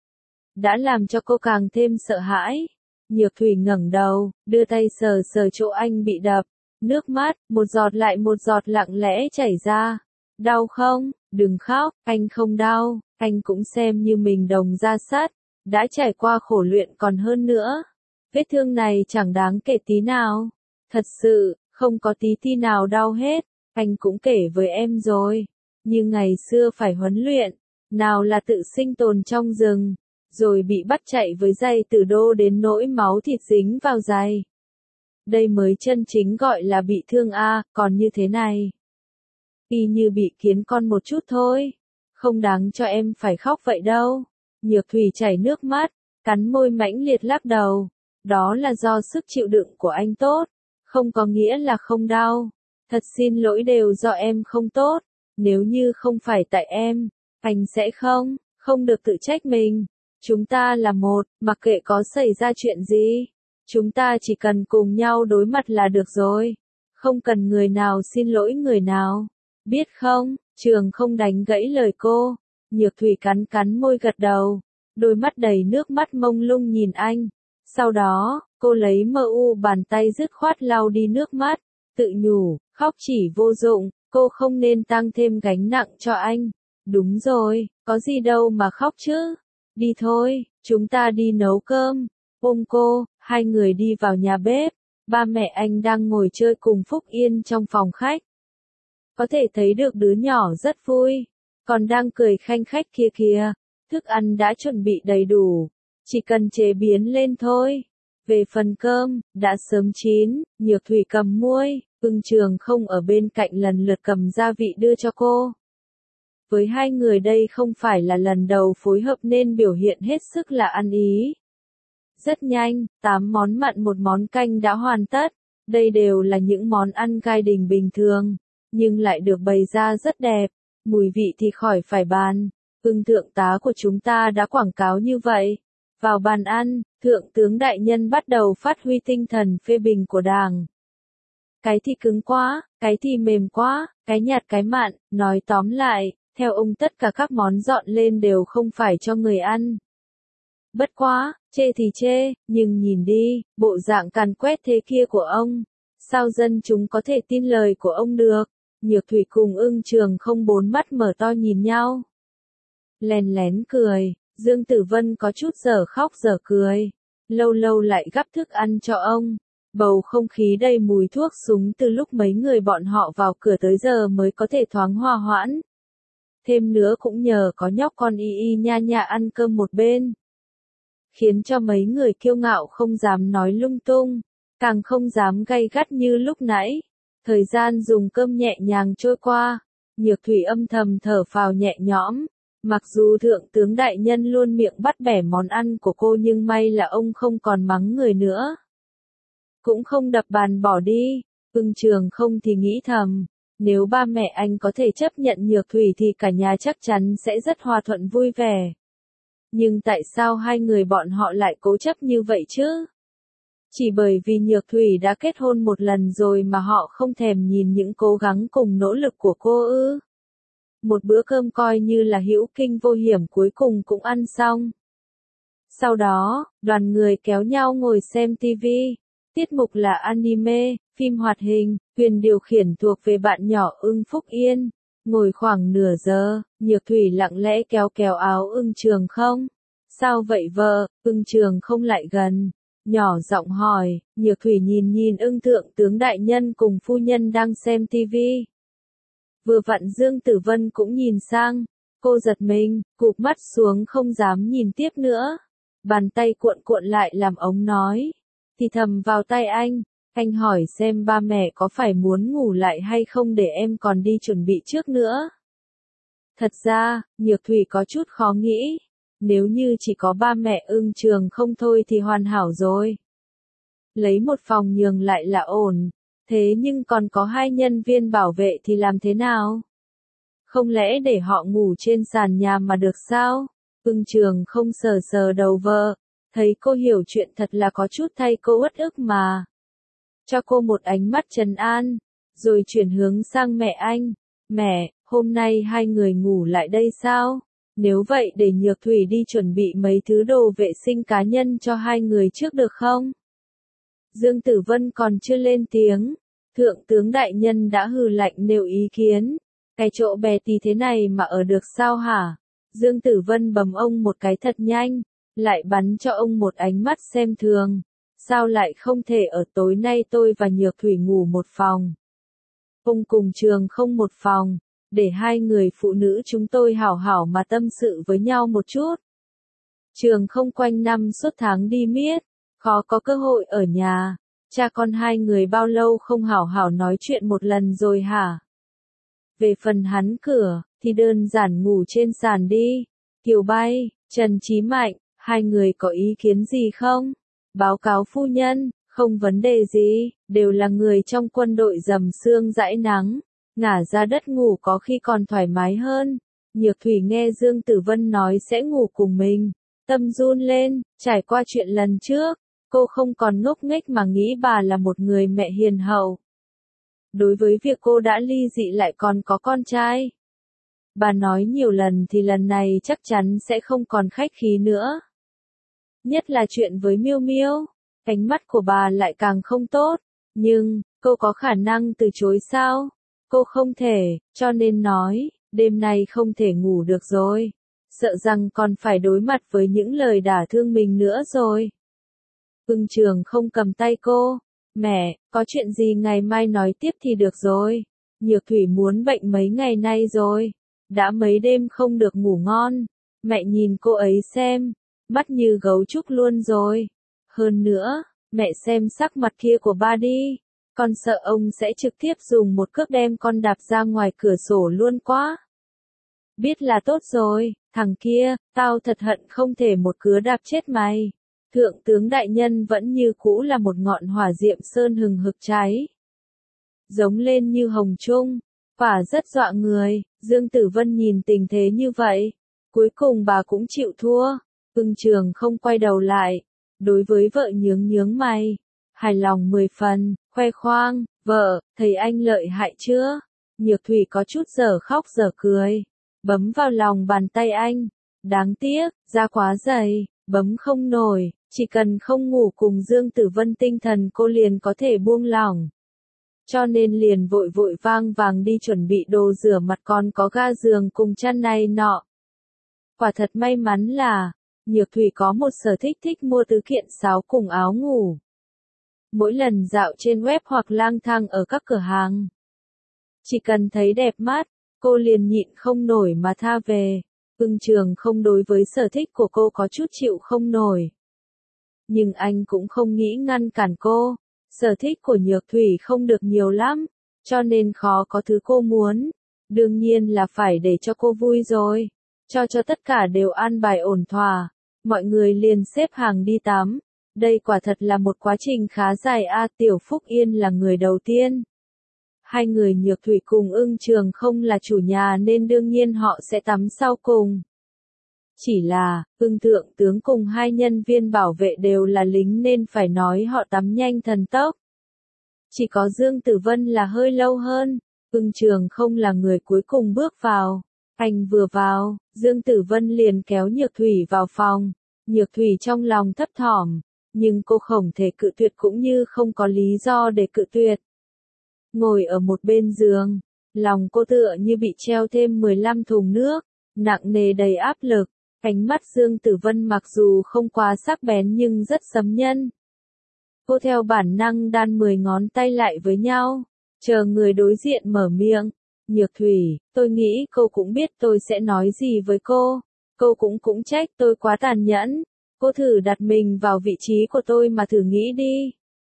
đã làm cho cô càng thêm sợ hãi. Nhược Thủy ngẩng đầu, đưa tay sờ sờ chỗ anh bị đập, nước mắt, một giọt lại một giọt lặng lẽ chảy ra. Đau không? Đừng khóc, anh không đau, anh cũng xem như mình đồng ra sắt, đã trải qua khổ luyện còn hơn nữa. Vết thương này chẳng đáng kể tí nào. Thật sự, không có tí ti nào đau hết, anh cũng kể với em rồi. Như ngày xưa phải huấn luyện, nào là tự sinh tồn trong rừng, rồi bị bắt chạy với giày từ đô đến nỗi máu thịt dính vào giày. Đây mới chân chính gọi là bị thương a, còn như thế này, y như bị kiến con một chút thôi, không đáng cho em phải khóc vậy đâu. Nhược Thủy chảy nước mắt, cắn môi mãnh liệt lắc đầu, đó là do sức chịu đựng của anh tốt, không có nghĩa là không đau. Thật xin lỗi đều do em không tốt, nếu như không phải tại em, anh sẽ không, Không được tự trách mình. Chúng ta là một, mặc kệ có xảy ra chuyện gì. Chúng ta chỉ cần cùng nhau đối mặt là được rồi. Không cần người nào xin lỗi người nào. Biết không, Trường không đánh gãy lời cô. Nhược Thủy cắn cắn môi gật đầu. Đôi mắt đầy nước mắt mông lung nhìn anh. Sau đó, cô lấy mờ u bàn tay dứt khoát lau đi nước mắt. Tự nhủ, khóc chỉ vô dụng, cô không nên tăng thêm gánh nặng cho anh. Đúng rồi, có gì đâu mà khóc chứ. Đi thôi, chúng ta đi nấu cơm. Ôm cô, hai người đi vào nhà bếp. Ba mẹ anh đang ngồi chơi cùng Phúc Yên trong phòng khách. Có thể thấy được đứa nhỏ rất vui. Còn đang cười khanh khách kia kìa. Thức ăn đã chuẩn bị đầy đủ. Chỉ cần chế biến lên thôi. Về phần cơm, đã sớm chín, Nhược Thủy cầm muôi, Ưng Trường không ở bên cạnh lần lượt cầm gia vị đưa cho cô. Với hai người đây không phải là lần đầu phối hợp nên biểu hiện hết sức là ăn ý. Rất nhanh, tám món mặn một món canh đã hoàn tất. Đây đều là những món ăn gai đình bình thường, nhưng lại được bày ra rất đẹp. Mùi vị thì khỏi phải bàn. Ưng thượng tá của chúng ta đã quảng cáo như vậy. Vào bàn ăn, thượng tướng đại nhân bắt đầu phát huy tinh thần phê bình của đảng. Cái thì cứng quá, cái thì mềm quá, cái nhạt cái mặn, nói tóm lại, theo ông tất cả các món dọn lên đều không phải cho người ăn. Bất quá, chê thì chê, nhưng nhìn đi, bộ dạng càn quét thế kia của ông. Sao dân chúng có thể tin lời của ông được? Nhược Thủy cùng Ưng Trường không bốn mắt mở to nhìn nhau. Lén lén cười, Dương Tử Vân có chút dở khóc dở cười. Lâu lâu lại gắp thức ăn cho ông. Bầu không khí đầy mùi thuốc súng từ lúc mấy người bọn họ vào cửa tới giờ mới có thể thoáng hòa hoãn. Thêm nữa cũng nhờ có nhóc con y y nha nha ăn cơm một bên. Khiến cho mấy người kiêu ngạo không dám nói lung tung, càng không dám gay gắt như lúc nãy. Thời gian dùng cơm nhẹ nhàng trôi qua, Nhược Thủy âm thầm thở phào nhẹ nhõm. Mặc dù thượng tướng đại nhân luôn miệng bắt bẻ món ăn của cô nhưng may là ông không còn mắng người nữa. Cũng không đập bàn bỏ đi. Ưng Trường không thì nghĩ thầm, nếu ba mẹ anh có thể chấp nhận Nhược Thủy thì cả nhà chắc chắn sẽ rất hòa thuận vui vẻ. Nhưng tại sao hai người bọn họ lại cố chấp như vậy chứ? Chỉ bởi vì Nhược Thủy đã kết hôn một lần rồi mà họ không thèm nhìn những cố gắng cùng nỗ lực của cô ư? Một bữa cơm coi như là hữu kinh vô hiểm cuối cùng cũng ăn xong. Sau đó, đoàn người kéo nhau ngồi xem tivi. Tiết mục là anime, phim hoạt hình, quyền điều khiển thuộc về bạn nhỏ Ưng Phúc Yên. Ngồi khoảng nửa giờ, Nhược Thủy lặng lẽ kéo kéo áo Ưng Trường không. Sao vậy vợ? Ưng Trường không lại gần. Nhỏ giọng hỏi, Nhược Thủy nhìn nhìn Ưng thượng tướng đại nhân cùng phu nhân đang xem tivi. Vừa vặn Dương Tử Vân cũng nhìn sang. Cô giật mình, cụp mắt xuống không dám nhìn tiếp nữa. Bàn tay cuộn cuộn lại làm ống nói. Thì thầm vào tay anh. Anh hỏi xem ba mẹ có phải muốn ngủ lại hay không để em còn đi chuẩn bị trước nữa. Thật ra, Nhược Thủy có chút khó nghĩ. Nếu như chỉ có ba mẹ Ưng Trường không thôi thì hoàn hảo rồi. Lấy một phòng nhường lại là ổn. Thế nhưng còn có hai nhân viên bảo vệ thì làm thế nào? Không lẽ để họ ngủ trên sàn nhà mà được sao? Ưng Trường không sờ sờ đầu vợ. Thấy cô hiểu chuyện thật là có chút thay cô uất ức mà. Cho cô một ánh mắt trấn an. Rồi chuyển hướng sang mẹ anh. Mẹ, hôm nay hai người ngủ lại đây sao? Nếu vậy để Nhược Thủy đi chuẩn bị mấy thứ đồ vệ sinh cá nhân cho hai người trước được không? Dương Tử Vân còn chưa lên tiếng. Thượng tướng đại nhân đã hừ lạnh nêu ý kiến. Cái chỗ bé tí thế này mà ở được sao hả? Dương Tử Vân bầm ông một cái thật nhanh. Lại bắn cho ông một ánh mắt xem thường. Sao lại không thể ở tối nay tôi và Nhược Thủy ngủ một phòng? Ông cùng Trường không một phòng. Để hai người phụ nữ chúng tôi hảo hảo mà tâm sự với nhau một chút. Trường không quanh năm suốt tháng đi miết. Khó có cơ hội ở nhà. Cha con hai người bao lâu không hảo hảo nói chuyện một lần rồi hả? Về phần hắn cửa, thì đơn giản ngủ trên sàn đi. Kiều Bay, Trần Chí Mạnh, hai người có ý kiến gì không? Báo cáo phu nhân, không vấn đề gì, đều là người trong quân đội dầm xương dãi nắng. Ngả ra đất ngủ có khi còn thoải mái hơn. Nhược Thủy nghe Dương Tử Vân nói sẽ ngủ cùng mình, tâm run lên, trải qua chuyện lần trước, cô không còn ngốc nghếch mà nghĩ bà là một người mẹ hiền hậu. Đối với việc cô đã ly dị lại còn có con trai, bà nói nhiều lần thì lần này chắc chắn sẽ không còn khách khí nữa. Nhất là chuyện với Miêu Miêu, ánh mắt của bà lại càng không tốt, nhưng, cô có khả năng từ chối sao? Cô không thể, cho nên nói, đêm nay không thể ngủ được rồi. Sợ rằng còn phải đối mặt với những lời đả thương mình nữa rồi. Ưng Trường không cầm tay cô. Mẹ, có chuyện gì ngày mai nói tiếp thì được rồi. Nhược Thủy muốn bệnh mấy ngày nay rồi. Đã mấy đêm không được ngủ ngon. Mẹ nhìn cô ấy xem. Mắt như gấu trúc luôn rồi. Hơn nữa, mẹ xem sắc mặt kia của ba đi. Con sợ ông sẽ trực tiếp dùng một cước đem con đạp ra ngoài cửa sổ luôn quá. Biết là tốt rồi, thằng kia, tao thật hận không thể một cứa đạp chết mày. Thượng tướng đại nhân vẫn như cũ là một ngọn hỏa diệm sơn hừng hực cháy. Giống lên như hồng trung, quả rất dọa người. Dương Tử Vân nhìn tình thế như vậy. Cuối cùng bà cũng chịu thua. Ưng Trường không quay đầu lại. Đối với vợ nhướng nhướng mày. Hài lòng mười phần, khoe khoang, vợ, thấy anh lợi hại chưa? Nhược Thủy có chút giờ khóc giờ cười. Bấm vào lòng bàn tay anh. Đáng tiếc, da quá dày, bấm không nổi, chỉ cần không ngủ cùng Dương Tử Vân tinh thần cô liền có thể buông lỏng. Cho nên liền vội vội vang vàng đi chuẩn bị đồ rửa mặt còn có ga giường cùng chăn này nọ. Quả thật may mắn là, Nhược Thủy có một sở thích thích mua tứ kiện sáo cùng áo ngủ. Mỗi lần dạo trên web hoặc lang thang ở các cửa hàng. Chỉ cần thấy đẹp mắt, cô liền nhịn không nổi mà tha về. Ưng Trường không đối với sở thích của cô có chút chịu không nổi. Nhưng anh cũng không nghĩ ngăn cản cô. Sở thích của Nhược Thủy không được nhiều lắm, cho nên khó có thứ cô muốn. Đương nhiên là phải để cho cô vui rồi. Cho cho tất cả đều an bài ổn thỏa. Mọi người liền xếp hàng đi tắm. Đây quả thật là một quá trình khá dài a. Tiểu Phúc Yên là người đầu tiên. Hai người Nhược Thủy cùng Ưng Trường không là chủ nhà nên đương nhiên họ sẽ tắm sau cùng. Chỉ là, Ưng Thượng tướng cùng hai nhân viên bảo vệ đều là lính nên phải nói họ tắm nhanh thần tốc. Chỉ có Dương Tử Vân là hơi lâu hơn. Ưng Trường không là người cuối cùng bước vào. Anh vừa vào, Dương Tử Vân liền kéo Nhược Thủy vào phòng. Nhược Thủy trong lòng thấp thỏm, nhưng cô không thể cự tuyệt cũng như không có lý do để cự tuyệt. Ngồi ở một bên giường, lòng cô tựa như bị treo thêm mười lăm thùng nước, nặng nề đầy áp lực. Ánh mắt Dương Tử Vân mặc dù không quá sắc bén nhưng rất sấm nhân. Cô theo bản năng đan mười ngón tay lại với nhau, chờ người đối diện mở miệng. Nhược Thủy, tôi nghĩ cô cũng biết tôi sẽ nói gì với cô. Cô cũng cũng trách tôi quá tàn nhẫn. Cô thử đặt mình vào vị trí của tôi mà thử nghĩ đi.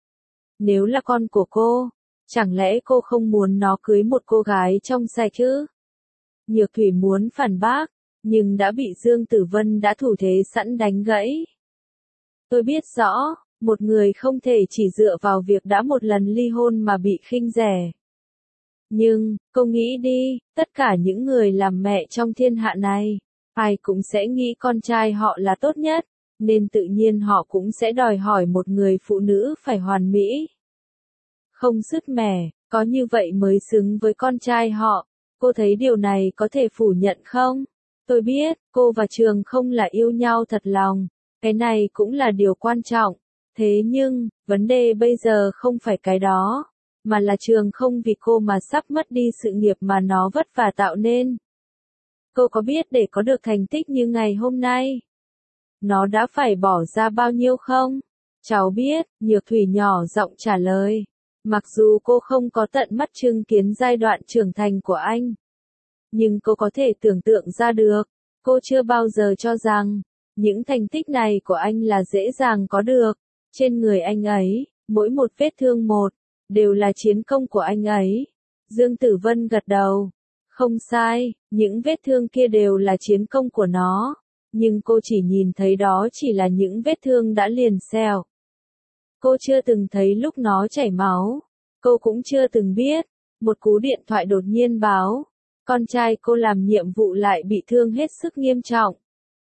Nếu là con của cô, chẳng lẽ cô không muốn nó cưới một cô gái trong sạch chứ? Nhược Thủy muốn phản bác, nhưng đã bị Dương Tử Vân đã thủ thế sẵn đánh gãy. Tôi biết rõ, một người không thể chỉ dựa vào việc đã một lần ly hôn mà bị khinh rẻ. Nhưng, cô nghĩ đi, tất cả những người làm mẹ trong thiên hạ này, ai cũng sẽ nghĩ con trai họ là tốt nhất, nên tự nhiên họ cũng sẽ đòi hỏi một người phụ nữ phải hoàn mỹ. Không sứt mẻ, có như vậy mới xứng với con trai họ. Cô thấy điều này có thể phủ nhận không? Tôi biết, cô và Trường không là yêu nhau thật lòng. Cái này cũng là điều quan trọng. Thế nhưng, vấn đề bây giờ không phải cái đó. Mà là Trường không vì cô mà sắp mất đi sự nghiệp mà nó vất vả tạo nên. Cô có biết để có được thành tích như ngày hôm nay, nó đã phải bỏ ra bao nhiêu không? Cháu biết, Nhược Thủy nhỏ giọng trả lời. Mặc dù cô không có tận mắt chứng kiến giai đoạn trưởng thành của anh, nhưng cô có thể tưởng tượng ra được. Cô chưa bao giờ cho rằng, những thành tích này của anh là dễ dàng có được. Trên người anh ấy, mỗi một vết thương một, đều là chiến công của anh ấy. Dương Tử Vân gật đầu. Không sai, những vết thương kia đều là chiến công của nó. Nhưng cô chỉ nhìn thấy đó chỉ là những vết thương đã liền sẹo. Cô chưa từng thấy lúc nó chảy máu. Cô cũng chưa từng biết, một cú điện thoại đột nhiên báo, con trai cô làm nhiệm vụ lại bị thương hết sức nghiêm trọng.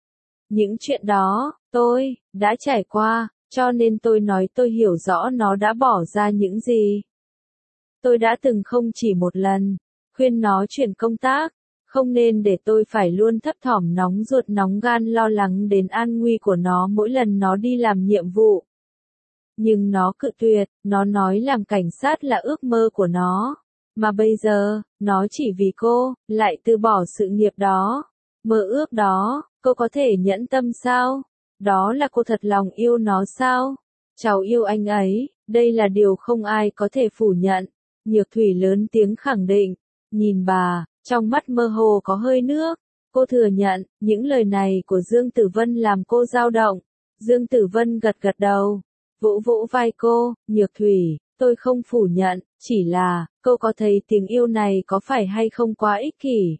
Những chuyện đó, tôi, đã trải qua, cho nên tôi nói tôi hiểu rõ nó đã bỏ ra những gì. Tôi đã từng không chỉ một lần, khuyên nó chuyển công tác, không nên để tôi phải luôn thấp thỏm nóng ruột nóng gan lo lắng đến an nguy của nó mỗi lần nó đi làm nhiệm vụ. Nhưng nó cự tuyệt, nó nói làm cảnh sát là ước mơ của nó. Mà bây giờ, nó chỉ vì cô, lại từ bỏ sự nghiệp đó. Mơ ước đó, cô có thể nhẫn tâm sao? Đó là cô thật lòng yêu nó sao? Cháu yêu anh ấy, đây là điều không ai có thể phủ nhận. Nhược Thủy lớn tiếng khẳng định, nhìn bà, trong mắt mơ hồ có hơi nước. Cô thừa nhận, những lời này của Dương Tử Vân làm cô dao động. Dương Tử Vân gật gật đầu, vỗ vỗ vai cô, Nhược Thủy, tôi không phủ nhận, chỉ là, cô có thấy tiếng yêu này có phải hay không quá ích kỷ?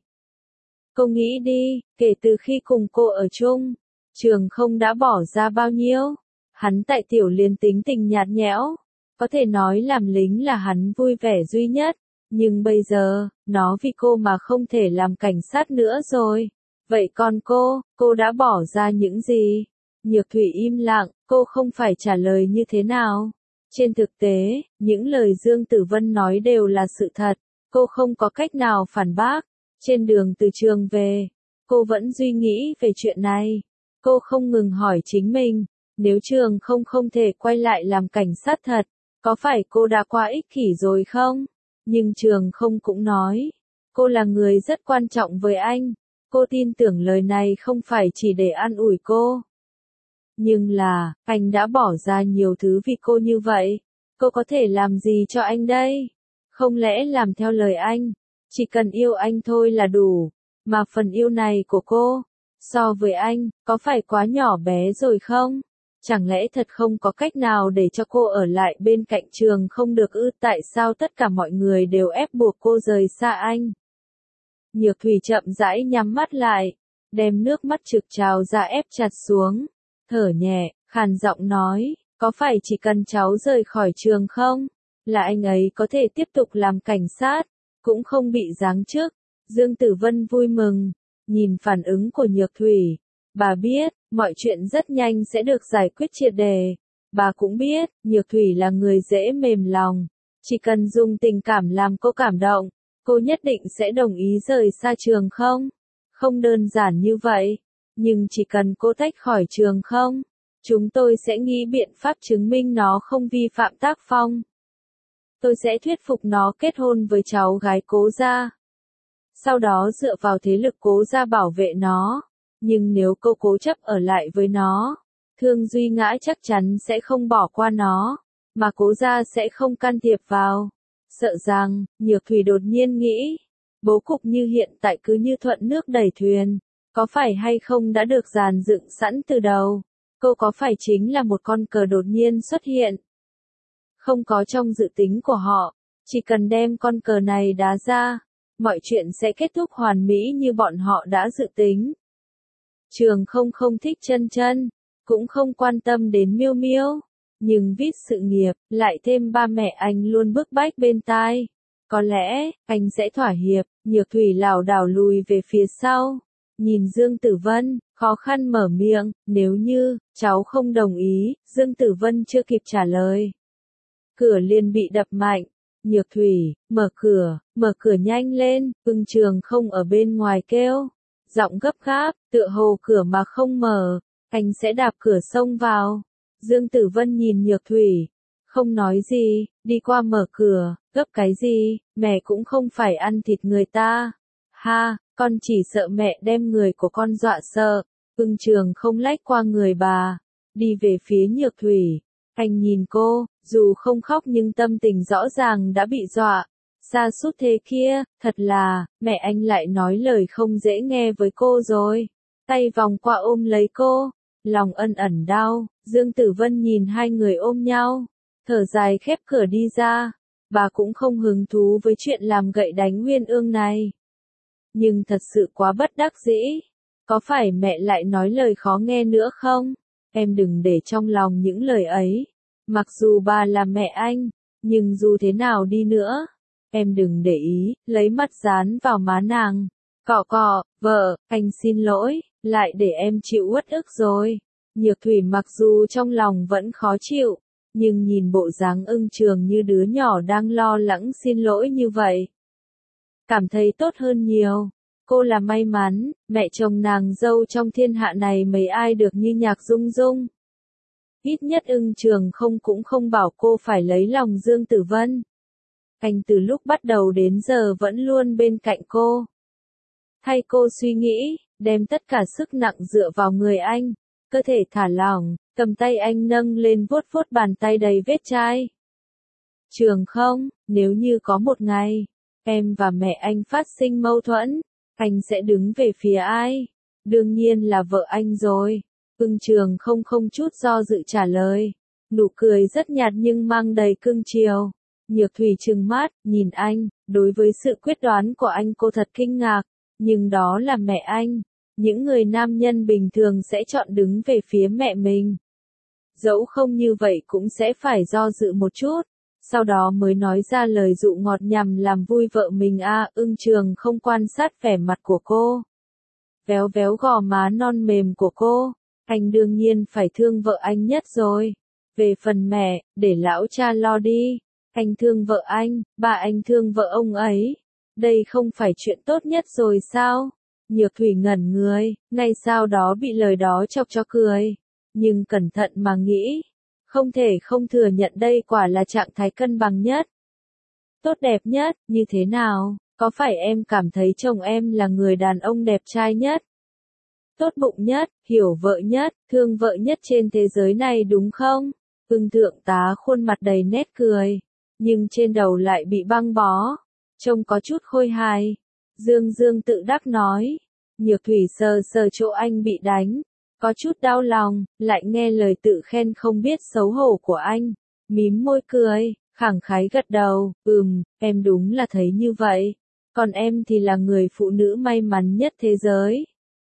Cô nghĩ đi, kể từ khi cùng cô ở chung, Trường Không đã bỏ ra bao nhiêu? Hắn tại Tiểu Liên tính tình nhạt nhẽo, có thể nói làm lính là hắn vui vẻ duy nhất, nhưng bây giờ, nó vì cô mà không thể làm cảnh sát nữa rồi. Vậy còn cô, cô đã bỏ ra những gì? Nhược Thủy im lặng, cô không phải trả lời như thế nào. Trên thực tế, những lời Dương Tử Vân nói đều là sự thật, cô không có cách nào phản bác. Trên đường từ trường về, cô vẫn suy nghĩ về chuyện này. Cô không ngừng hỏi chính mình, nếu Trường Không không thể quay lại làm cảnh sát thật, có phải cô đã quá ích kỷ rồi không? Nhưng Trường Không cũng nói, cô là người rất quan trọng với anh. Cô tin tưởng lời này không phải chỉ để an ủi cô. Nhưng là, anh đã bỏ ra nhiều thứ vì cô như vậy. Cô có thể làm gì cho anh đây? Không lẽ làm theo lời anh? Chỉ cần yêu anh thôi là đủ. Mà phần yêu này của cô, so với anh, có phải quá nhỏ bé rồi không? Chẳng lẽ thật không có cách nào để cho cô ở lại bên cạnh Trường Không được ư? Tại sao tất cả mọi người đều ép buộc cô rời xa anh? Nhược Thủy chậm rãi nhắm mắt lại, đem nước mắt trực trào ra ép chặt xuống, thở nhẹ, khàn giọng nói, có phải chỉ cần cháu rời khỏi Trường Không, là anh ấy có thể tiếp tục làm cảnh sát, cũng không bị giáng chức? Dương Tử Vân vui mừng, nhìn phản ứng của Nhược Thủy, bà biết, mọi chuyện rất nhanh sẽ được giải quyết triệt đề. Bà cũng biết, Nhược Thủy là người dễ mềm lòng, chỉ cần dùng tình cảm làm cô cảm động, cô nhất định sẽ đồng ý rời xa Trường Không. Không đơn giản như vậy, nhưng chỉ cần cô tách khỏi Trường Không, chúng tôi sẽ nghĩ biện pháp chứng minh nó không vi phạm tác phong. Tôi sẽ thuyết phục nó kết hôn với cháu gái Cố gia. Sau đó dựa vào thế lực Cố gia bảo vệ nó. Nhưng nếu cô cố chấp ở lại với nó, Thương Duy Ngãi chắc chắn sẽ không bỏ qua nó, mà Cố gia sẽ không can thiệp vào. Sợ rằng, Nhược Thủy đột nhiên nghĩ, bố cục như hiện tại cứ như thuận nước đẩy thuyền, có phải hay không đã được dàn dựng sẵn từ đầu? Cô có phải chính là một con cờ đột nhiên xuất hiện? Không có trong dự tính của họ, chỉ cần đem con cờ này đá ra, mọi chuyện sẽ kết thúc hoàn mỹ như bọn họ đã dự tính. Trường Không không thích Chân Chân, cũng không quan tâm đến Miêu Miêu, nhưng vít sự nghiệp, lại thêm ba mẹ anh luôn bức bách bên tai. Có lẽ, anh sẽ thỏa hiệp. Nhược Thủy lảo đảo lùi về phía sau, nhìn Dương Tử Vân, khó khăn mở miệng, nếu như, cháu không đồng ý. Dương Tử Vân chưa kịp trả lời, cửa liền bị đập mạnh. Nhược Thủy, mở cửa, mở cửa nhanh lên, Ưng Trường Không ở bên ngoài kêu, giọng gấp gáp, tựa hồ cửa mà không mở, anh sẽ đạp cửa xông vào. Dương Tử Vân nhìn Nhược Thủy, không nói gì, đi qua mở cửa, gấp cái gì, mẹ cũng không phải ăn thịt người ta. Ha, con chỉ sợ mẹ đem người của con dọa sợ. Ưng Trường Không lách qua người bà, đi về phía Nhược Thủy. Anh nhìn cô, dù không khóc nhưng tâm tình rõ ràng đã bị dọa. Sa sút thế kia, thật là, mẹ anh lại nói lời không dễ nghe với cô rồi. Tay vòng qua ôm lấy cô, lòng ân ẩn đau. Dương Tử Vân nhìn hai người ôm nhau, thở dài khép cửa đi ra. Bà cũng không hứng thú với chuyện làm gậy đánh Nguyên Ương này. Nhưng thật sự quá bất đắc dĩ. Có phải mẹ lại nói lời khó nghe nữa không? Em đừng để trong lòng những lời ấy. Mặc dù bà là mẹ anh, nhưng dù thế nào đi nữa, em đừng để ý, lấy mắt dán vào má nàng. Cọ cọ, vợ, anh xin lỗi, lại để em chịu uất ức rồi. Nhược Thủy mặc dù trong lòng vẫn khó chịu, nhưng nhìn bộ dáng Ưng Trường như đứa nhỏ đang lo lắng xin lỗi như vậy, cảm thấy tốt hơn nhiều. Cô là may mắn, mẹ chồng nàng dâu trong thiên hạ này mấy ai được như Nhạc Dung Dung. Ít nhất Ưng Trường không cũng không bảo cô phải lấy lòng Dương Tử Vân. Anh từ lúc bắt đầu đến giờ vẫn luôn bên cạnh cô, thay cô suy nghĩ, đem tất cả sức nặng dựa vào người anh, cơ thể thả lỏng, cầm tay anh nâng lên vuốt vuốt bàn tay đầy vết chai. Trường không, nếu như có một ngày, em và mẹ anh phát sinh mâu thuẫn, anh sẽ đứng về phía ai? Đương nhiên là vợ anh rồi. Ưng Trường không không chút do dự trả lời. Nụ cười rất nhạt nhưng mang đầy cưng chiều. Nhược Thủy trừng mắt, nhìn anh, đối với sự quyết đoán của anh cô thật kinh ngạc. Nhưng đó là mẹ anh. Những người nam nhân bình thường sẽ chọn đứng về phía mẹ mình. Dẫu không như vậy cũng sẽ phải do dự một chút. Sau đó mới nói ra lời dụ ngọt nhằm làm vui vợ mình a. À, Ưng Trường không quan sát vẻ mặt của cô, véo véo gò má non mềm của cô. Anh đương nhiên phải thương vợ anh nhất rồi. Về phần mẹ, để lão cha lo đi. Anh thương vợ anh, bà anh thương vợ ông ấy. Đây không phải chuyện tốt nhất rồi sao? Nhược Thủy ngẩn người, ngay sau đó bị lời đó chọc cho cười. Nhưng cẩn thận mà nghĩ, không thể không thừa nhận đây quả là trạng thái cân bằng nhất, tốt đẹp nhất. Như thế nào, có phải em cảm thấy chồng em là người đàn ông đẹp trai nhất, tốt bụng nhất, hiểu vợ nhất, thương vợ nhất trên thế giới này đúng không? Ưng thượng tá khuôn mặt đầy nét cười, nhưng trên đầu lại bị băng bó, trông có chút khôi hài. Dương Dương tự đắc nói. Nhược Thủy sờ sờ chỗ anh bị đánh, có chút đau lòng, lại nghe lời tự khen không biết xấu hổ của anh, mím môi cười, khẳng khái gật đầu, ừm, em đúng là thấy như vậy, còn em thì là người phụ nữ may mắn nhất thế giới.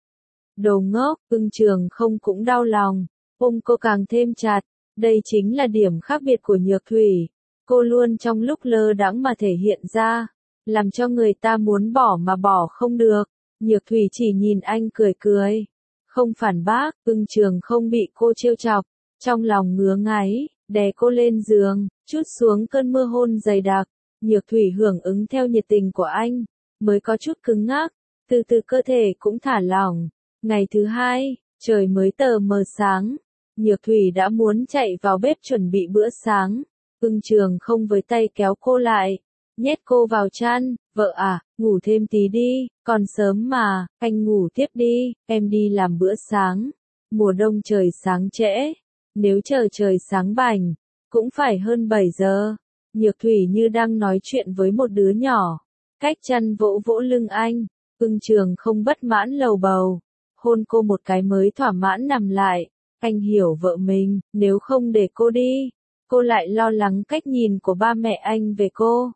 Đồ ngốc, Ưng Trường không cũng đau lòng, ôm cô càng thêm chặt, đây chính là điểm khác biệt của Nhược Thủy, cô luôn trong lúc lơ đãng mà thể hiện ra, làm cho người ta muốn bỏ mà bỏ không được. Nhược Thủy chỉ nhìn anh cười cười, không phản bác. Ưng Trường không bị cô trêu chọc, trong lòng ngứa ngáy, đè cô lên giường, trút xuống cơn mưa hôn dày đặc. Nhược Thủy hưởng ứng theo nhiệt tình của anh, mới có chút cứng ngắc, từ từ cơ thể cũng thả lỏng. Ngày thứ hai, trời mới tờ mờ sáng, Nhược Thủy đã muốn chạy vào bếp chuẩn bị bữa sáng. Ưng Trường không với tay kéo cô lại, nhét cô vào chăn. Vợ à, ngủ thêm tí đi, còn sớm mà, anh ngủ tiếp đi, em đi làm bữa sáng. Mùa đông trời sáng trễ, nếu chờ trời sáng bảnh, cũng phải hơn bảy giờ. Nhược Thủy như đang nói chuyện với một đứa nhỏ, cách chăn vỗ vỗ lưng anh. Ưng Trường không bất mãn lầu bầu, hôn cô một cái mới thỏa mãn nằm lại. Anh hiểu vợ mình, nếu không để cô đi, cô lại lo lắng cách nhìn của ba mẹ anh về cô.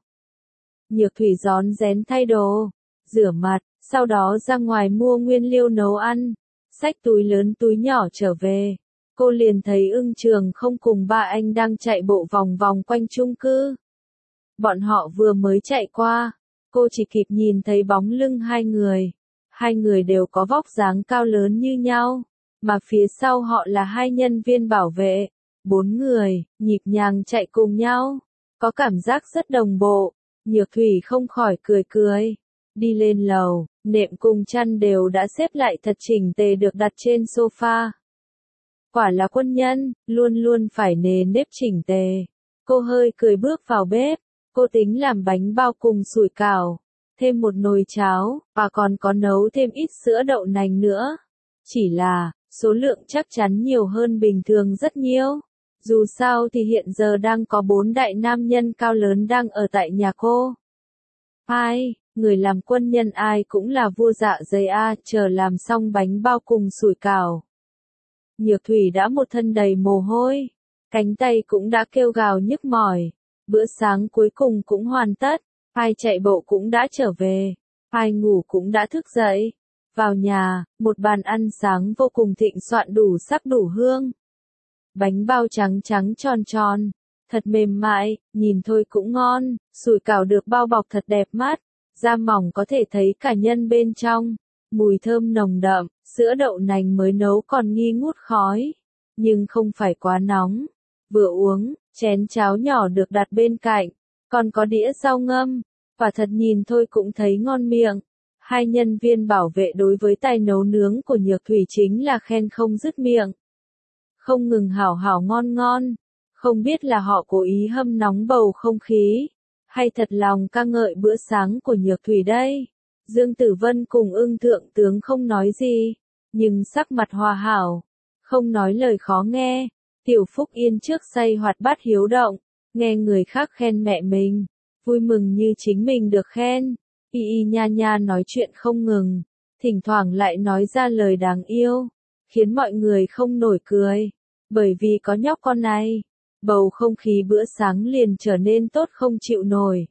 Nhược Thủy rón rén thay đồ, rửa mặt, sau đó ra ngoài mua nguyên liệu nấu ăn, xách túi lớn túi nhỏ trở về. Cô liền thấy Ưng Trường không cùng ba anh đang chạy bộ vòng vòng quanh chung cư. Bọn họ vừa mới chạy qua, cô chỉ kịp nhìn thấy bóng lưng hai người. Hai người đều có vóc dáng cao lớn như nhau, mà phía sau họ là hai nhân viên bảo vệ. Bốn người, nhịp nhàng chạy cùng nhau, có cảm giác rất đồng bộ. Nhược Thủy không khỏi cười cười. Đi lên lầu, nệm cùng chăn đều đã xếp lại thật chỉnh tề được đặt trên sofa. Quả là quân nhân, luôn luôn phải nề nếp chỉnh tề. Cô hơi cười bước vào bếp, cô tính làm bánh bao cùng sủi cảo, thêm một nồi cháo, và còn có nấu thêm ít sữa đậu nành nữa. Chỉ là, số lượng chắc chắn nhiều hơn bình thường rất nhiều. Dù sao thì hiện giờ đang có bốn đại nam nhân cao lớn đang ở tại nhà cô. Ai, người làm quân nhân ai cũng là vua dạ dày a, chờ làm xong bánh bao cùng sủi cảo. Nhược Thủy đã một thân đầy mồ hôi, cánh tay cũng đã kêu gào nhức mỏi. Bữa sáng cuối cùng cũng hoàn tất, ai chạy bộ cũng đã trở về, ai ngủ cũng đã thức dậy. Vào nhà, một bàn ăn sáng vô cùng thịnh soạn đủ sắc đủ hương. Bánh bao trắng trắng tròn tròn, thật mềm mại, nhìn thôi cũng ngon, sủi cảo được bao bọc thật đẹp mắt, da mỏng có thể thấy cả nhân bên trong, mùi thơm nồng đậm, sữa đậu nành mới nấu còn nghi ngút khói, nhưng không phải quá nóng. Vừa uống, chén cháo nhỏ được đặt bên cạnh, còn có đĩa rau ngâm, quả thật nhìn thôi cũng thấy ngon miệng. Hai nhân viên bảo vệ đối với tài nấu nướng của Nhược Thủy chính là khen không dứt miệng. Không ngừng hảo hảo ngon ngon, không biết là họ cố ý hâm nóng bầu không khí, hay thật lòng ca ngợi bữa sáng của Nhược Thủy đây. Dương Tử Vân cùng Ưng Thượng Tướng không nói gì, nhưng sắc mặt hòa hảo, không nói lời khó nghe. Tiểu Phúc Yên trước say hoạt bát hiếu động, nghe người khác khen mẹ mình, vui mừng như chính mình được khen. Y y nha nha nói chuyện không ngừng, thỉnh thoảng lại nói ra lời đáng yêu, khiến mọi người không nổi cười, bởi vì có nhóc con này, bầu không khí bữa sáng liền trở nên tốt không chịu nổi.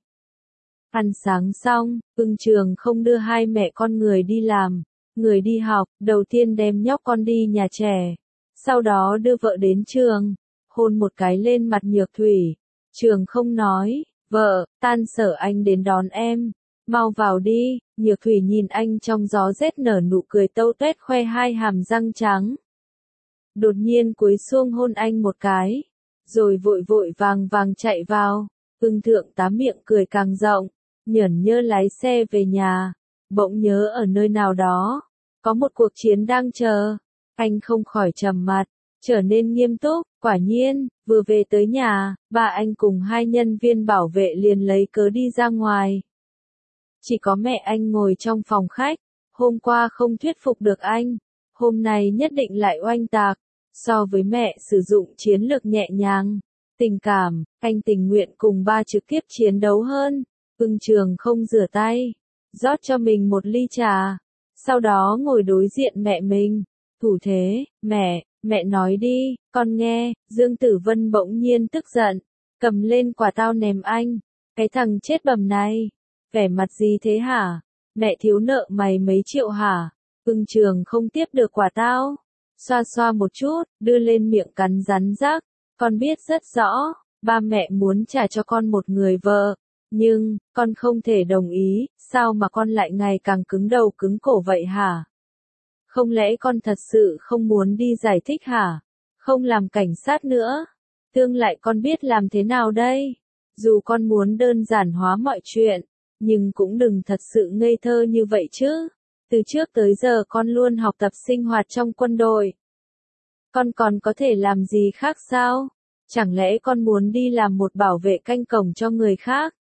Ăn sáng xong, Ưng Trường không đưa hai mẹ con người đi làm, người đi học, đầu tiên đem nhóc con đi nhà trẻ, sau đó đưa vợ đến trường, hôn một cái lên mặt Nhược Thủy. Trường không nói, vợ, tan sở anh đến đón em. Mau vào đi, Nhược Thủy nhìn anh trong gió rét nở nụ cười tâu tuét khoe hai hàm răng trắng. Đột nhiên cúi xuống hôn anh một cái, rồi vội vội vàng vàng chạy vào. Ưng Thượng Tá miệng cười càng rộng, nhởn nhơ lái xe về nhà, bỗng nhớ ở nơi nào đó, có một cuộc chiến đang chờ. Anh không khỏi trầm mặt, trở nên nghiêm túc. Quả nhiên, vừa về tới nhà, ba anh cùng hai nhân viên bảo vệ liền lấy cớ đi ra ngoài. Chỉ có mẹ anh ngồi trong phòng khách, hôm qua không thuyết phục được anh, hôm nay nhất định lại oanh tạc. So với mẹ sử dụng chiến lược nhẹ nhàng, tình cảm, anh tình nguyện cùng ba trực tiếp chiến đấu hơn. Ưng Trường không rửa tay, rót cho mình một ly trà, sau đó ngồi đối diện mẹ mình, thủ thế, mẹ, mẹ nói đi, con nghe. Dương Tử Vân bỗng nhiên tức giận, cầm lên quả táo ném anh, cái thằng chết bầm này. Vẻ mặt gì thế hả? Mẹ thiếu nợ mày mấy triệu hả? Ưng Trường không tiếp được quả táo, xoa xoa một chút, đưa lên miệng cắn rắn rắc. Con biết rất rõ, ba mẹ muốn trả cho con một người vợ, nhưng, con không thể đồng ý. Sao mà con lại ngày càng cứng đầu cứng cổ vậy hả? Không lẽ con thật sự không muốn đi giải thích hả? Không làm cảnh sát nữa? Tương lại con biết làm thế nào đây? Dù con muốn đơn giản hóa mọi chuyện, nhưng cũng đừng thật sự ngây thơ như vậy chứ. Từ trước tới giờ con luôn học tập sinh hoạt trong quân đội. Con còn có thể làm gì khác sao? Chẳng lẽ con muốn đi làm một bảo vệ canh cổng cho người khác?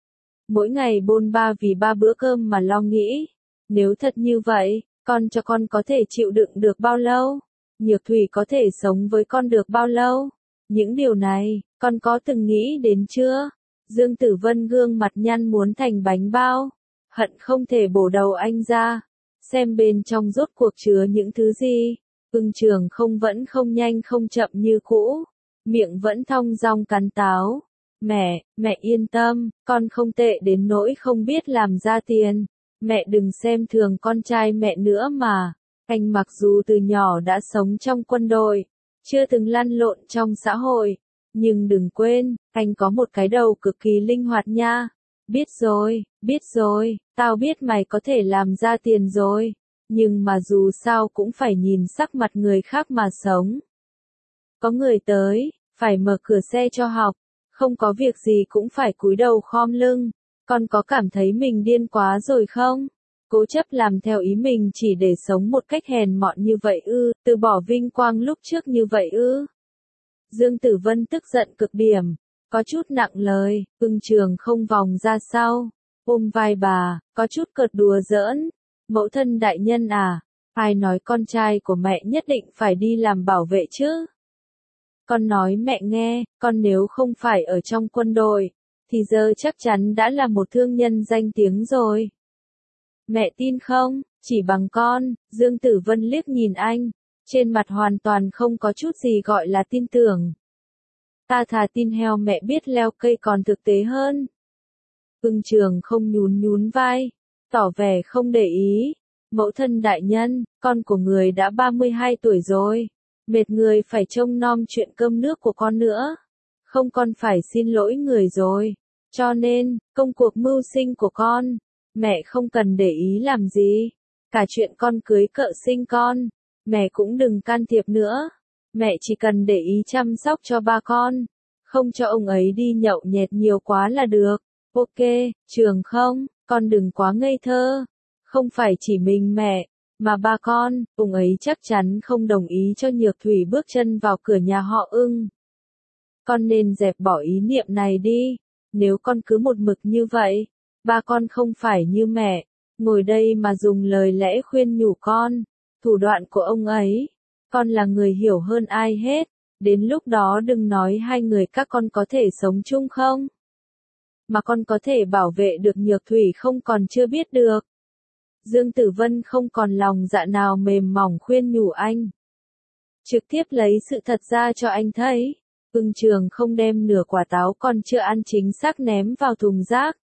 Mỗi ngày bôn ba vì ba bữa cơm mà lo nghĩ. Nếu thật như vậy, con cho con có thể chịu đựng được bao lâu? Nhược Thủy có thể sống với con được bao lâu? Những điều này, con có từng nghĩ đến chưa? Dương Tử Vân gương mặt nhăn muốn thành bánh bao, hận không thể bổ đầu anh ra, xem bên trong rốt cuộc chứa những thứ gì. Ưng Trường không vẫn không nhanh không chậm như cũ, miệng vẫn thong dong cắn táo. Mẹ, mẹ yên tâm, con không tệ đến nỗi không biết làm ra tiền. Mẹ đừng xem thường con trai mẹ nữa mà. Anh mặc dù từ nhỏ đã sống trong quân đội, chưa từng lăn lộn trong xã hội, nhưng đừng quên, anh có một cái đầu cực kỳ linh hoạt nha. Biết rồi, biết rồi, tao biết mày có thể làm ra tiền rồi, nhưng mà dù sao cũng phải nhìn sắc mặt người khác mà sống. Có người tới, phải mở cửa xe cho học, không có việc gì cũng phải cúi đầu khom lưng. Con có cảm thấy mình điên quá rồi không? Cố chấp làm theo ý mình chỉ để sống một cách hèn mọn như vậy ư, từ bỏ vinh quang lúc trước như vậy ư. Dương Tử Vân tức giận cực điểm, có chút nặng lời. Ưng Trường không vòng ra sau, ôm vai bà, có chút cợt đùa giỡn. Mẫu thân đại nhân à, ai nói con trai của mẹ nhất định phải đi làm bảo vệ chứ? Con nói mẹ nghe, con nếu không phải ở trong quân đội, thì giờ chắc chắn đã là một thương nhân danh tiếng rồi. Mẹ tin không? Chỉ bằng con. Dương Tử Vân liếc nhìn anh, trên mặt hoàn toàn không có chút gì gọi là tin tưởng. Ta thà tin heo mẹ biết leo cây còn thực tế hơn. Ưng Trường không nhún nhún vai, tỏ vẻ không để ý. Mẫu thân đại nhân, con của người đã ba mươi hai tuổi rồi, mệt người phải trông nom chuyện cơm nước của con nữa. Không, con phải xin lỗi người rồi. Cho nên, công cuộc mưu sinh của con, mẹ không cần để ý làm gì. Cả chuyện con cưới cợ sinh con, mẹ cũng đừng can thiệp nữa. Mẹ chỉ cần để ý chăm sóc cho ba con, không cho ông ấy đi nhậu nhẹt nhiều quá là được. Ok, Trường không, con đừng quá ngây thơ. Không phải chỉ mình mẹ, mà ba con, ông ấy chắc chắn không đồng ý cho Nhược Thủy bước chân vào cửa nhà họ Ưng. Con nên dẹp bỏ ý niệm này đi. Nếu con cứ một mực như vậy, ba con không phải như mẹ, ngồi đây mà dùng lời lẽ khuyên nhủ con. Thủ đoạn của ông ấy, con là người hiểu hơn ai hết. Đến lúc đó đừng nói hai người các con có thể sống chung không, mà con có thể bảo vệ được Nhược Thủy không còn chưa biết được. Dương Tử Vân không còn lòng dạ nào mềm mỏng khuyên nhủ anh. Trực tiếp lấy sự thật ra cho anh thấy. Ưng Trường không đem nửa quả táo còn chưa ăn chính xác ném vào thùng rác.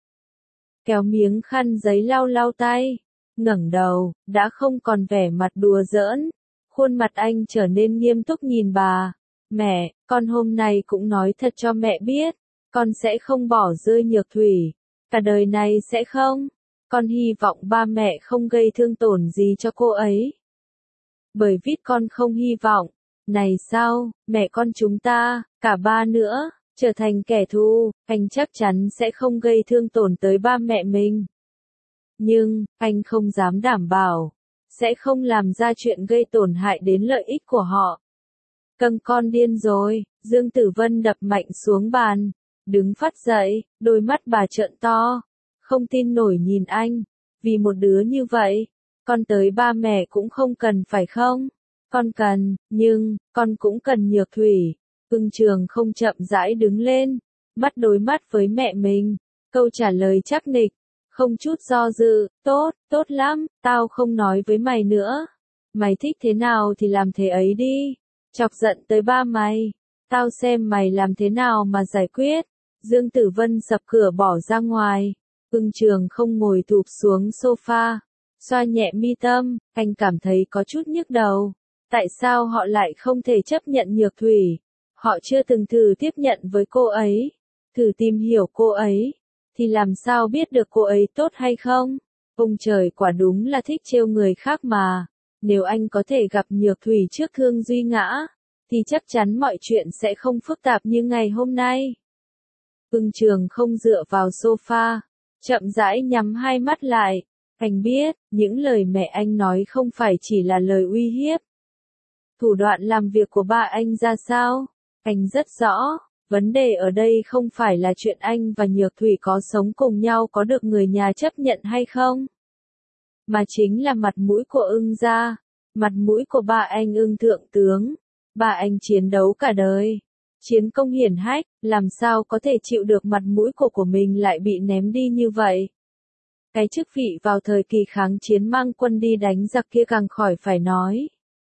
Kéo miếng khăn giấy lau lau tay. Ngẩng đầu, đã không còn vẻ mặt đùa giỡn. Khuôn mặt anh trở nên nghiêm túc nhìn bà. Mẹ, con hôm nay cũng nói thật cho mẹ biết. Con sẽ không bỏ rơi Nhược Thủy. Cả đời này sẽ không. Con hy vọng ba mẹ không gây thương tổn gì cho cô ấy. Bởi vì con không hy vọng. Này sao, mẹ con chúng ta, cả ba nữa, trở thành kẻ thù, anh chắc chắn sẽ không gây thương tổn tới ba mẹ mình. Nhưng, anh không dám đảm bảo, sẽ không làm ra chuyện gây tổn hại đến lợi ích của họ. Câm, con điên rồi, Dương Tử Vân đập mạnh xuống bàn, đứng phát dậy, đôi mắt bà trợn to, không tin nổi nhìn anh, vì một đứa như vậy, con tới ba mẹ cũng không cần phải không? Con cần, nhưng, con cũng cần Nhược Thủy. Ưng Trường không chậm rãi đứng lên, mắt đối mắt với mẹ mình, câu trả lời chắc nịch, không chút do dự, tốt, tốt lắm, tao không nói với mày nữa. Mày thích thế nào thì làm thế ấy đi, chọc giận tới ba mày, tao xem mày làm thế nào mà giải quyết. Dương Tử Vân sập cửa bỏ ra ngoài, Ưng Trường không ngồi thụp xuống sofa, xoa nhẹ mi tâm, anh cảm thấy có chút nhức đầu. Tại sao họ lại không thể chấp nhận Nhược Thủy? Họ chưa từng thử tiếp nhận với cô ấy, thử tìm hiểu cô ấy, thì làm sao biết được cô ấy tốt hay không? Ông trời quả đúng là thích trêu người khác mà. Nếu anh có thể gặp Nhược Thủy trước Thương Duy Ngã, thì chắc chắn mọi chuyện sẽ không phức tạp như ngày hôm nay. Ưng Trường không dựa vào sofa, chậm rãi nhắm hai mắt lại. Anh biết, những lời mẹ anh nói không phải chỉ là lời uy hiếp. Thủ đoạn làm việc của ba anh ra sao? Anh rất rõ, vấn đề ở đây không phải là chuyện anh và Nhược Thủy có sống cùng nhau có được người nhà chấp nhận hay không, mà chính là mặt mũi của Ưng gia, mặt mũi của ba anh Ưng thượng tướng. Ba anh chiến đấu cả đời, chiến công hiển hách, làm sao có thể chịu được mặt mũi của của mình lại bị ném đi như vậy? Cái chức vị vào thời kỳ kháng chiến mang quân đi đánh giặc kia càng khỏi phải nói.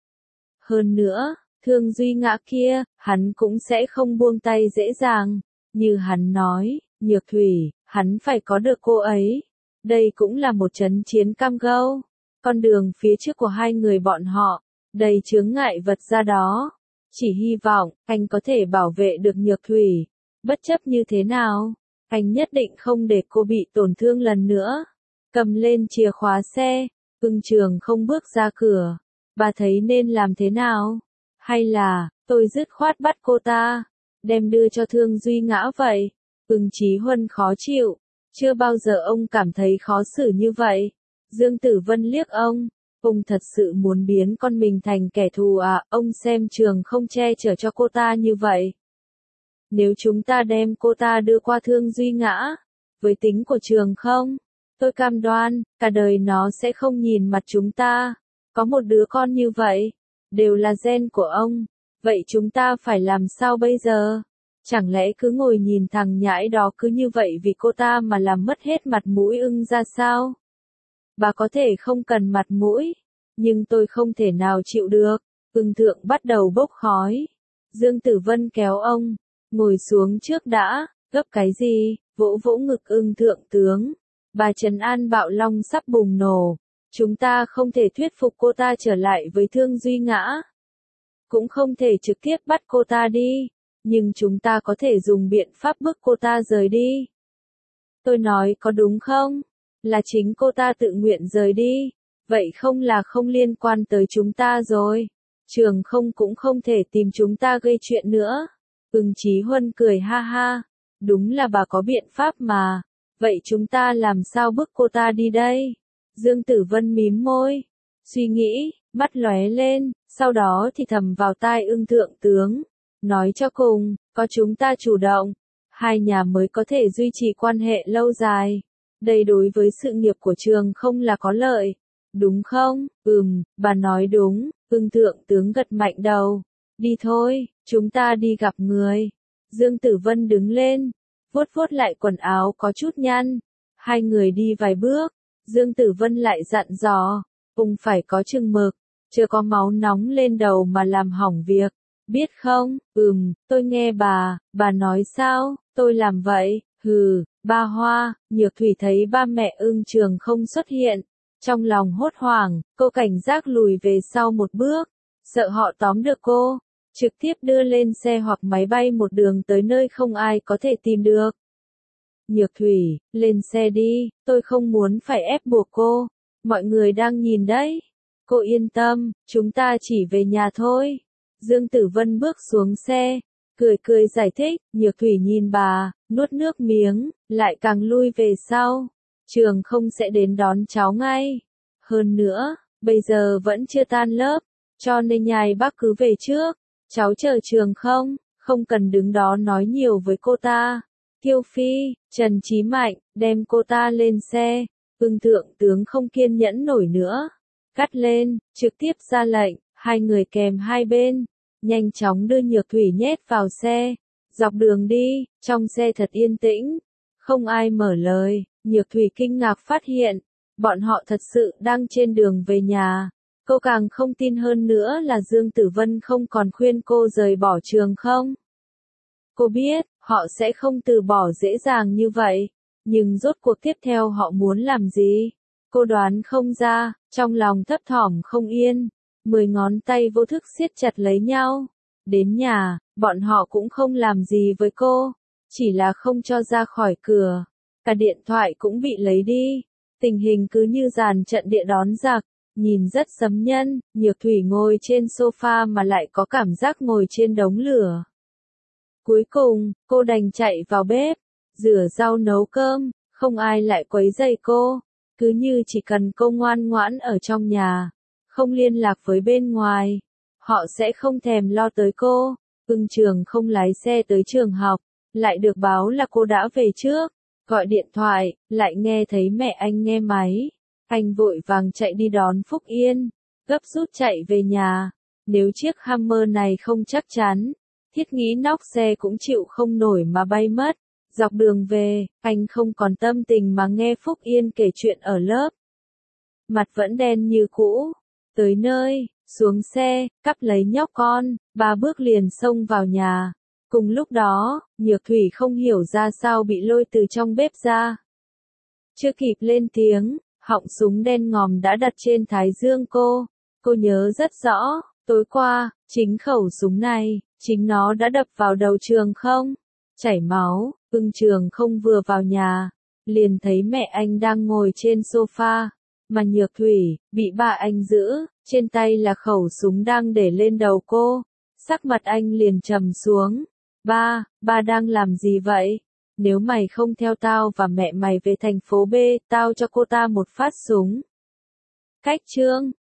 Hơn nữa, Thương Duy Ngã kia, hắn cũng sẽ không buông tay dễ dàng. Như hắn nói, Nhược Thủy, hắn phải có được cô ấy. Đây cũng là một trận chiến cam go. Con đường phía trước của hai người bọn họ, đầy chướng ngại vật ra đó. Chỉ hy vọng, anh có thể bảo vệ được Nhược Thủy. Bất chấp như thế nào, anh nhất định không để cô bị tổn thương lần nữa. Cầm lên chìa khóa xe, Ưng Trường không bước ra cửa. Bà thấy nên làm thế nào? Hay là, tôi dứt khoát bắt cô ta, đem đưa cho Thương Duy Ngã vậy? Ưng Chí Huân khó chịu, chưa bao giờ ông cảm thấy khó xử như vậy. Dương Tử Vân liếc ông, ông thật sự muốn biến con mình thành kẻ thù à? Ông xem Trường không che chở cho cô ta như vậy. Nếu chúng ta đem cô ta đưa qua Thương Duy Ngã, với tính của Trường không, tôi cam đoan, cả đời nó sẽ không nhìn mặt chúng ta. Có một đứa con như vậy, đều là gen của ông, vậy chúng ta phải làm sao bây giờ? Chẳng lẽ cứ ngồi nhìn thằng nhãi đó cứ như vậy vì cô ta mà làm mất hết mặt mũi Ưng ra sao? Bà có thể không cần mặt mũi, nhưng tôi không thể nào chịu được. Ưng thượng bắt đầu bốc khói. Dương Tử Vân kéo ông, ngồi xuống trước đã, gấp cái gì, vỗ vỗ ngực Ưng thượng tướng. Bà trấn an bạo long sắp bùng nổ. Chúng ta không thể thuyết phục cô ta trở lại với Thương Duy Ngã. Cũng không thể trực tiếp bắt cô ta đi. nhưng chúng ta có thể dùng biện pháp bức cô ta rời đi. Tôi nói có đúng không? Là chính cô ta tự nguyện rời đi. Vậy không là không liên quan tới chúng ta rồi. Trường không cũng không thể tìm chúng ta gây chuyện nữa. Ưng Chí Huân cười ha ha. Đúng là bà có biện pháp mà. Vậy chúng ta làm sao bức cô ta đi đây? Dương Tử Vân mím môi. Suy nghĩ, mắt lóe lên, sau đó thì thầm vào tai Ưng Thượng tướng. Nói cho cùng, có chúng ta chủ động. Hai nhà mới có thể duy trì quan hệ lâu dài. Đây đối với sự nghiệp của trường không là có lợi. Đúng không? Ừm, bà nói đúng. Ưng Thượng tướng gật mạnh đầu. Đi thôi, chúng ta đi gặp người. Dương Tử Vân đứng lên, vuốt vuốt lại quần áo có chút nhăn. Hai người đi vài bước, Dương Tử Vân lại dặn dò, ông phải có chừng mực, chưa có máu nóng lên đầu mà làm hỏng việc. Biết không? Ừm, tôi nghe bà, bà nói sao? Tôi làm vậy. Hừ, ba Hoa. Nhược Thủy thấy ba mẹ Ưng Trường không xuất hiện. Trong lòng hốt hoảng, cô cảnh giác lùi về sau một bước, sợ họ tóm được cô, trực tiếp đưa lên xe hoặc máy bay một đường tới nơi không ai có thể tìm được. Nhược Thủy, lên xe đi, tôi không muốn phải ép buộc cô, mọi người đang nhìn đấy. Cô yên tâm, chúng ta chỉ về nhà thôi. Dương Tử Vân bước xuống xe, cười cười giải thích. Nhược Thủy nhìn bà, nuốt nước miếng, lại càng lui về sau. Trường không sẽ đến đón cháu ngay. Hơn nữa, bây giờ vẫn chưa tan lớp, cho nên nhài bác cứ về trước. Cháu chờ trường không, không cần đứng đó nói nhiều với cô ta. Kiêu Phi, Trần Chí Mạnh, đem cô ta lên xe. Ưng Thượng tướng không kiên nhẫn nổi nữa. Cắt lên, trực tiếp ra lệnh, hai người kèm hai bên. Nhanh chóng đưa Nhược Thủy nhét vào xe. Dọc đường đi, trong xe thật yên tĩnh. Không ai mở lời. Nhược Thủy kinh ngạc phát hiện, bọn họ thật sự đang trên đường về nhà. Cô càng không tin hơn nữa là Dương Tử Vân không còn khuyên cô rời bỏ trường không. Cô biết, họ sẽ không từ bỏ dễ dàng như vậy, nhưng rốt cuộc tiếp theo họ muốn làm gì? Cô đoán không ra, trong lòng thấp thỏm không yên, mười ngón tay vô thức siết chặt lấy nhau. Đến nhà, bọn họ cũng không làm gì với cô, chỉ là không cho ra khỏi cửa. Cả điện thoại cũng bị lấy đi. Tình hình cứ như dàn trận địa đón giặc, nhìn rất sấm nhân. Nhược Thủy ngồi trên sofa mà lại có cảm giác ngồi trên đống lửa. Cuối cùng, cô đành chạy vào bếp, rửa rau nấu cơm, không ai lại quấy rầy cô. Cứ như chỉ cần cô ngoan ngoãn ở trong nhà, không liên lạc với bên ngoài, họ sẽ không thèm lo tới cô. Ưng Trường không lái xe tới trường học, lại được báo là cô đã về trước. Gọi điện thoại, lại nghe thấy mẹ anh nghe máy. Anh vội vàng chạy đi đón Phúc Yên, gấp rút chạy về nhà. Nếu chiếc Hammer này không chắc chắn, thiết nghĩ nóc xe cũng chịu không nổi mà bay mất. Dọc đường về, anh không còn tâm tình mà nghe Phúc Yên kể chuyện ở lớp. Mặt vẫn đen như cũ. Tới nơi, xuống xe, cắp lấy nhóc con, ba bước liền xông vào nhà. Cùng lúc đó, Nhược Thủy không hiểu ra sao bị lôi từ trong bếp ra. Chưa kịp lên tiếng, họng súng đen ngòm đã đặt trên thái dương cô. Cô nhớ rất rõ, tối qua, chính khẩu súng này, chính nó đã đập vào đầu Trường không. Chảy máu, Ưng Trường không vừa vào nhà, liền thấy mẹ anh đang ngồi trên sofa, mà Nhược Thủy, bị ba anh giữ, trên tay là khẩu súng đang để lên đầu cô. Sắc mặt anh liền trầm xuống. Ba, ba đang làm gì vậy? Nếu mày không theo tao và mẹ mày về thành phố B, tao cho cô ta một phát súng. Cách chương